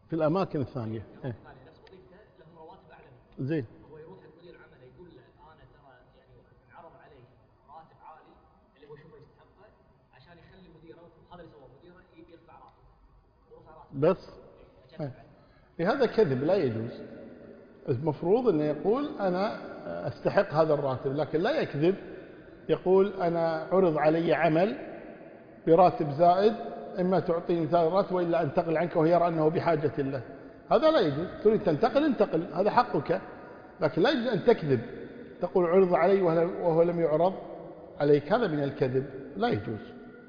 في الأماكن الثانية. إيه. ثاني نفس وظيفته لهم رواتب اعلى منه. زين. هو يروح لمدير عمله يقول له انا ترى يعني انعرض علي راتب عالي اللي هو يشوفه يستحقه عشان يخلي مديره، هذا اللي سواه مديره يرفع راتبه. يرفع راتبه. بس إيه. هذا كذب لا يجوز. المفروض أنه يقول أنا أستحق هذا الراتب، لكن لا يكذب يقول أنا عرض علي عمل براتب زائد، إما تعطيني مثال الراتب وإلا أنتقل عنك، وهو يرى أنه بحاجة له. هذا لا يجوز. تريد تنتقل انتقل، هذا حقك، لكن لا يجوز أن تكذب تقول عرض علي وهو لم يعرض عليك. هذا من الكذب لا يجوز.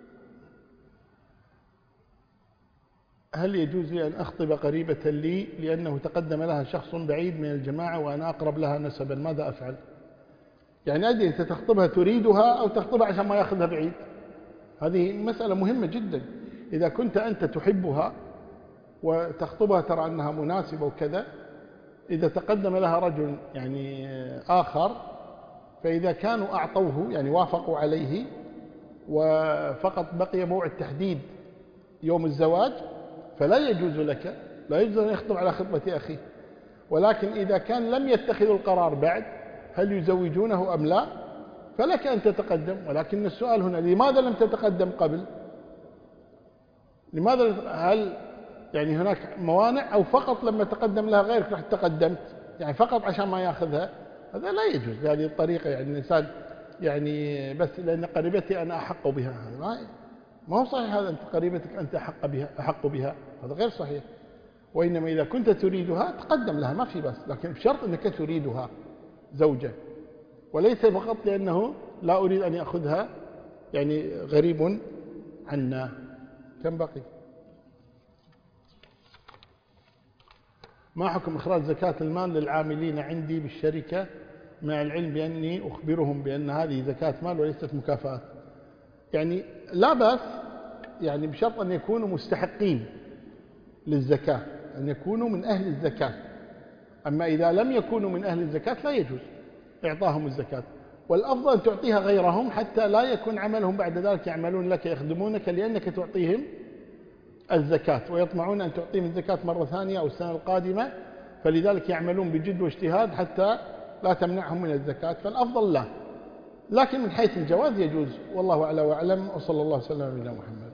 هل يجوز لي أن أخطب قريبة لي لأنه تقدم لها شخص بعيد من الجماعة وأنا أقرب لها نسبا، ماذا أفعل؟ يعني أدري أنت تخطبها تريدها أو تخطبها عشان ما يأخذها بعيد. هذه مسألة مهمة جدا. إذا كنت أنت تحبها وتخطبها ترى أنها مناسبة وكذا، إذا تقدم لها رجل يعني آخر، فإذا كانوا أعطوه يعني وافقوا عليه وفقط بقي موعد تحديد يوم الزواج، فلا يجوز لك، لا يجوز أن يخطب على خطبة أخيه. ولكن إذا كان لم يتخذوا القرار بعد هل يزوجونه أم لا، فلك أن تتقدم. ولكن السؤال هنا لماذا لم تتقدم قبل؟ لماذا؟ هل يعني هناك موانع أو فقط لما تقدم لها غيرك رح تقدمت يعني فقط عشان ما يأخذها؟ هذا لا يجوز بهذه الطريقة. يعني الإنسان يعني بس لأن قريبتي أنا أحق بها، هذا ما ما هو صحيح. هذا أنت قريبتك أنت أحق بها أحق بها، هذا غير صحيح. وإنما إذا كنت تريدها تقدم لها ما في بس، لكن بشرط أنك تريدها زوجة، وليس فقط لأنه لا أريد أن يأخذها يعني غريب عنا. كم بقي؟ ما حكم إخراج زكاة المال للعاملين عندي بالشركة مع العلم بأني أخبرهم بأن هذه زكاة مال وليست مكافأة؟ يعني لا بأس، يعني بشرط أن يكونوا مستحقين للزكاة، أن يكونوا من أهل الزكاة. أما إذا لم يكونوا من أهل الزكاة لا يجوز إعطاهم الزكاة، والأفضل أن تعطيها غيرهم حتى لا يكون عملهم بعد ذلك يعملون لك يخدمونك لأنك تعطيهم الزكاة ويطمعون أن تعطيهم الزكاة مرة ثانية أو السنة القادمة، فلذلك يعملون بجد واجتهاد حتى لا تمنعهم من الزكاة. فالأفضل لا، لكن من حيث الجواز يجوز، والله أعلى وأعلم، وصلى الله وسلم على نبينا محمد.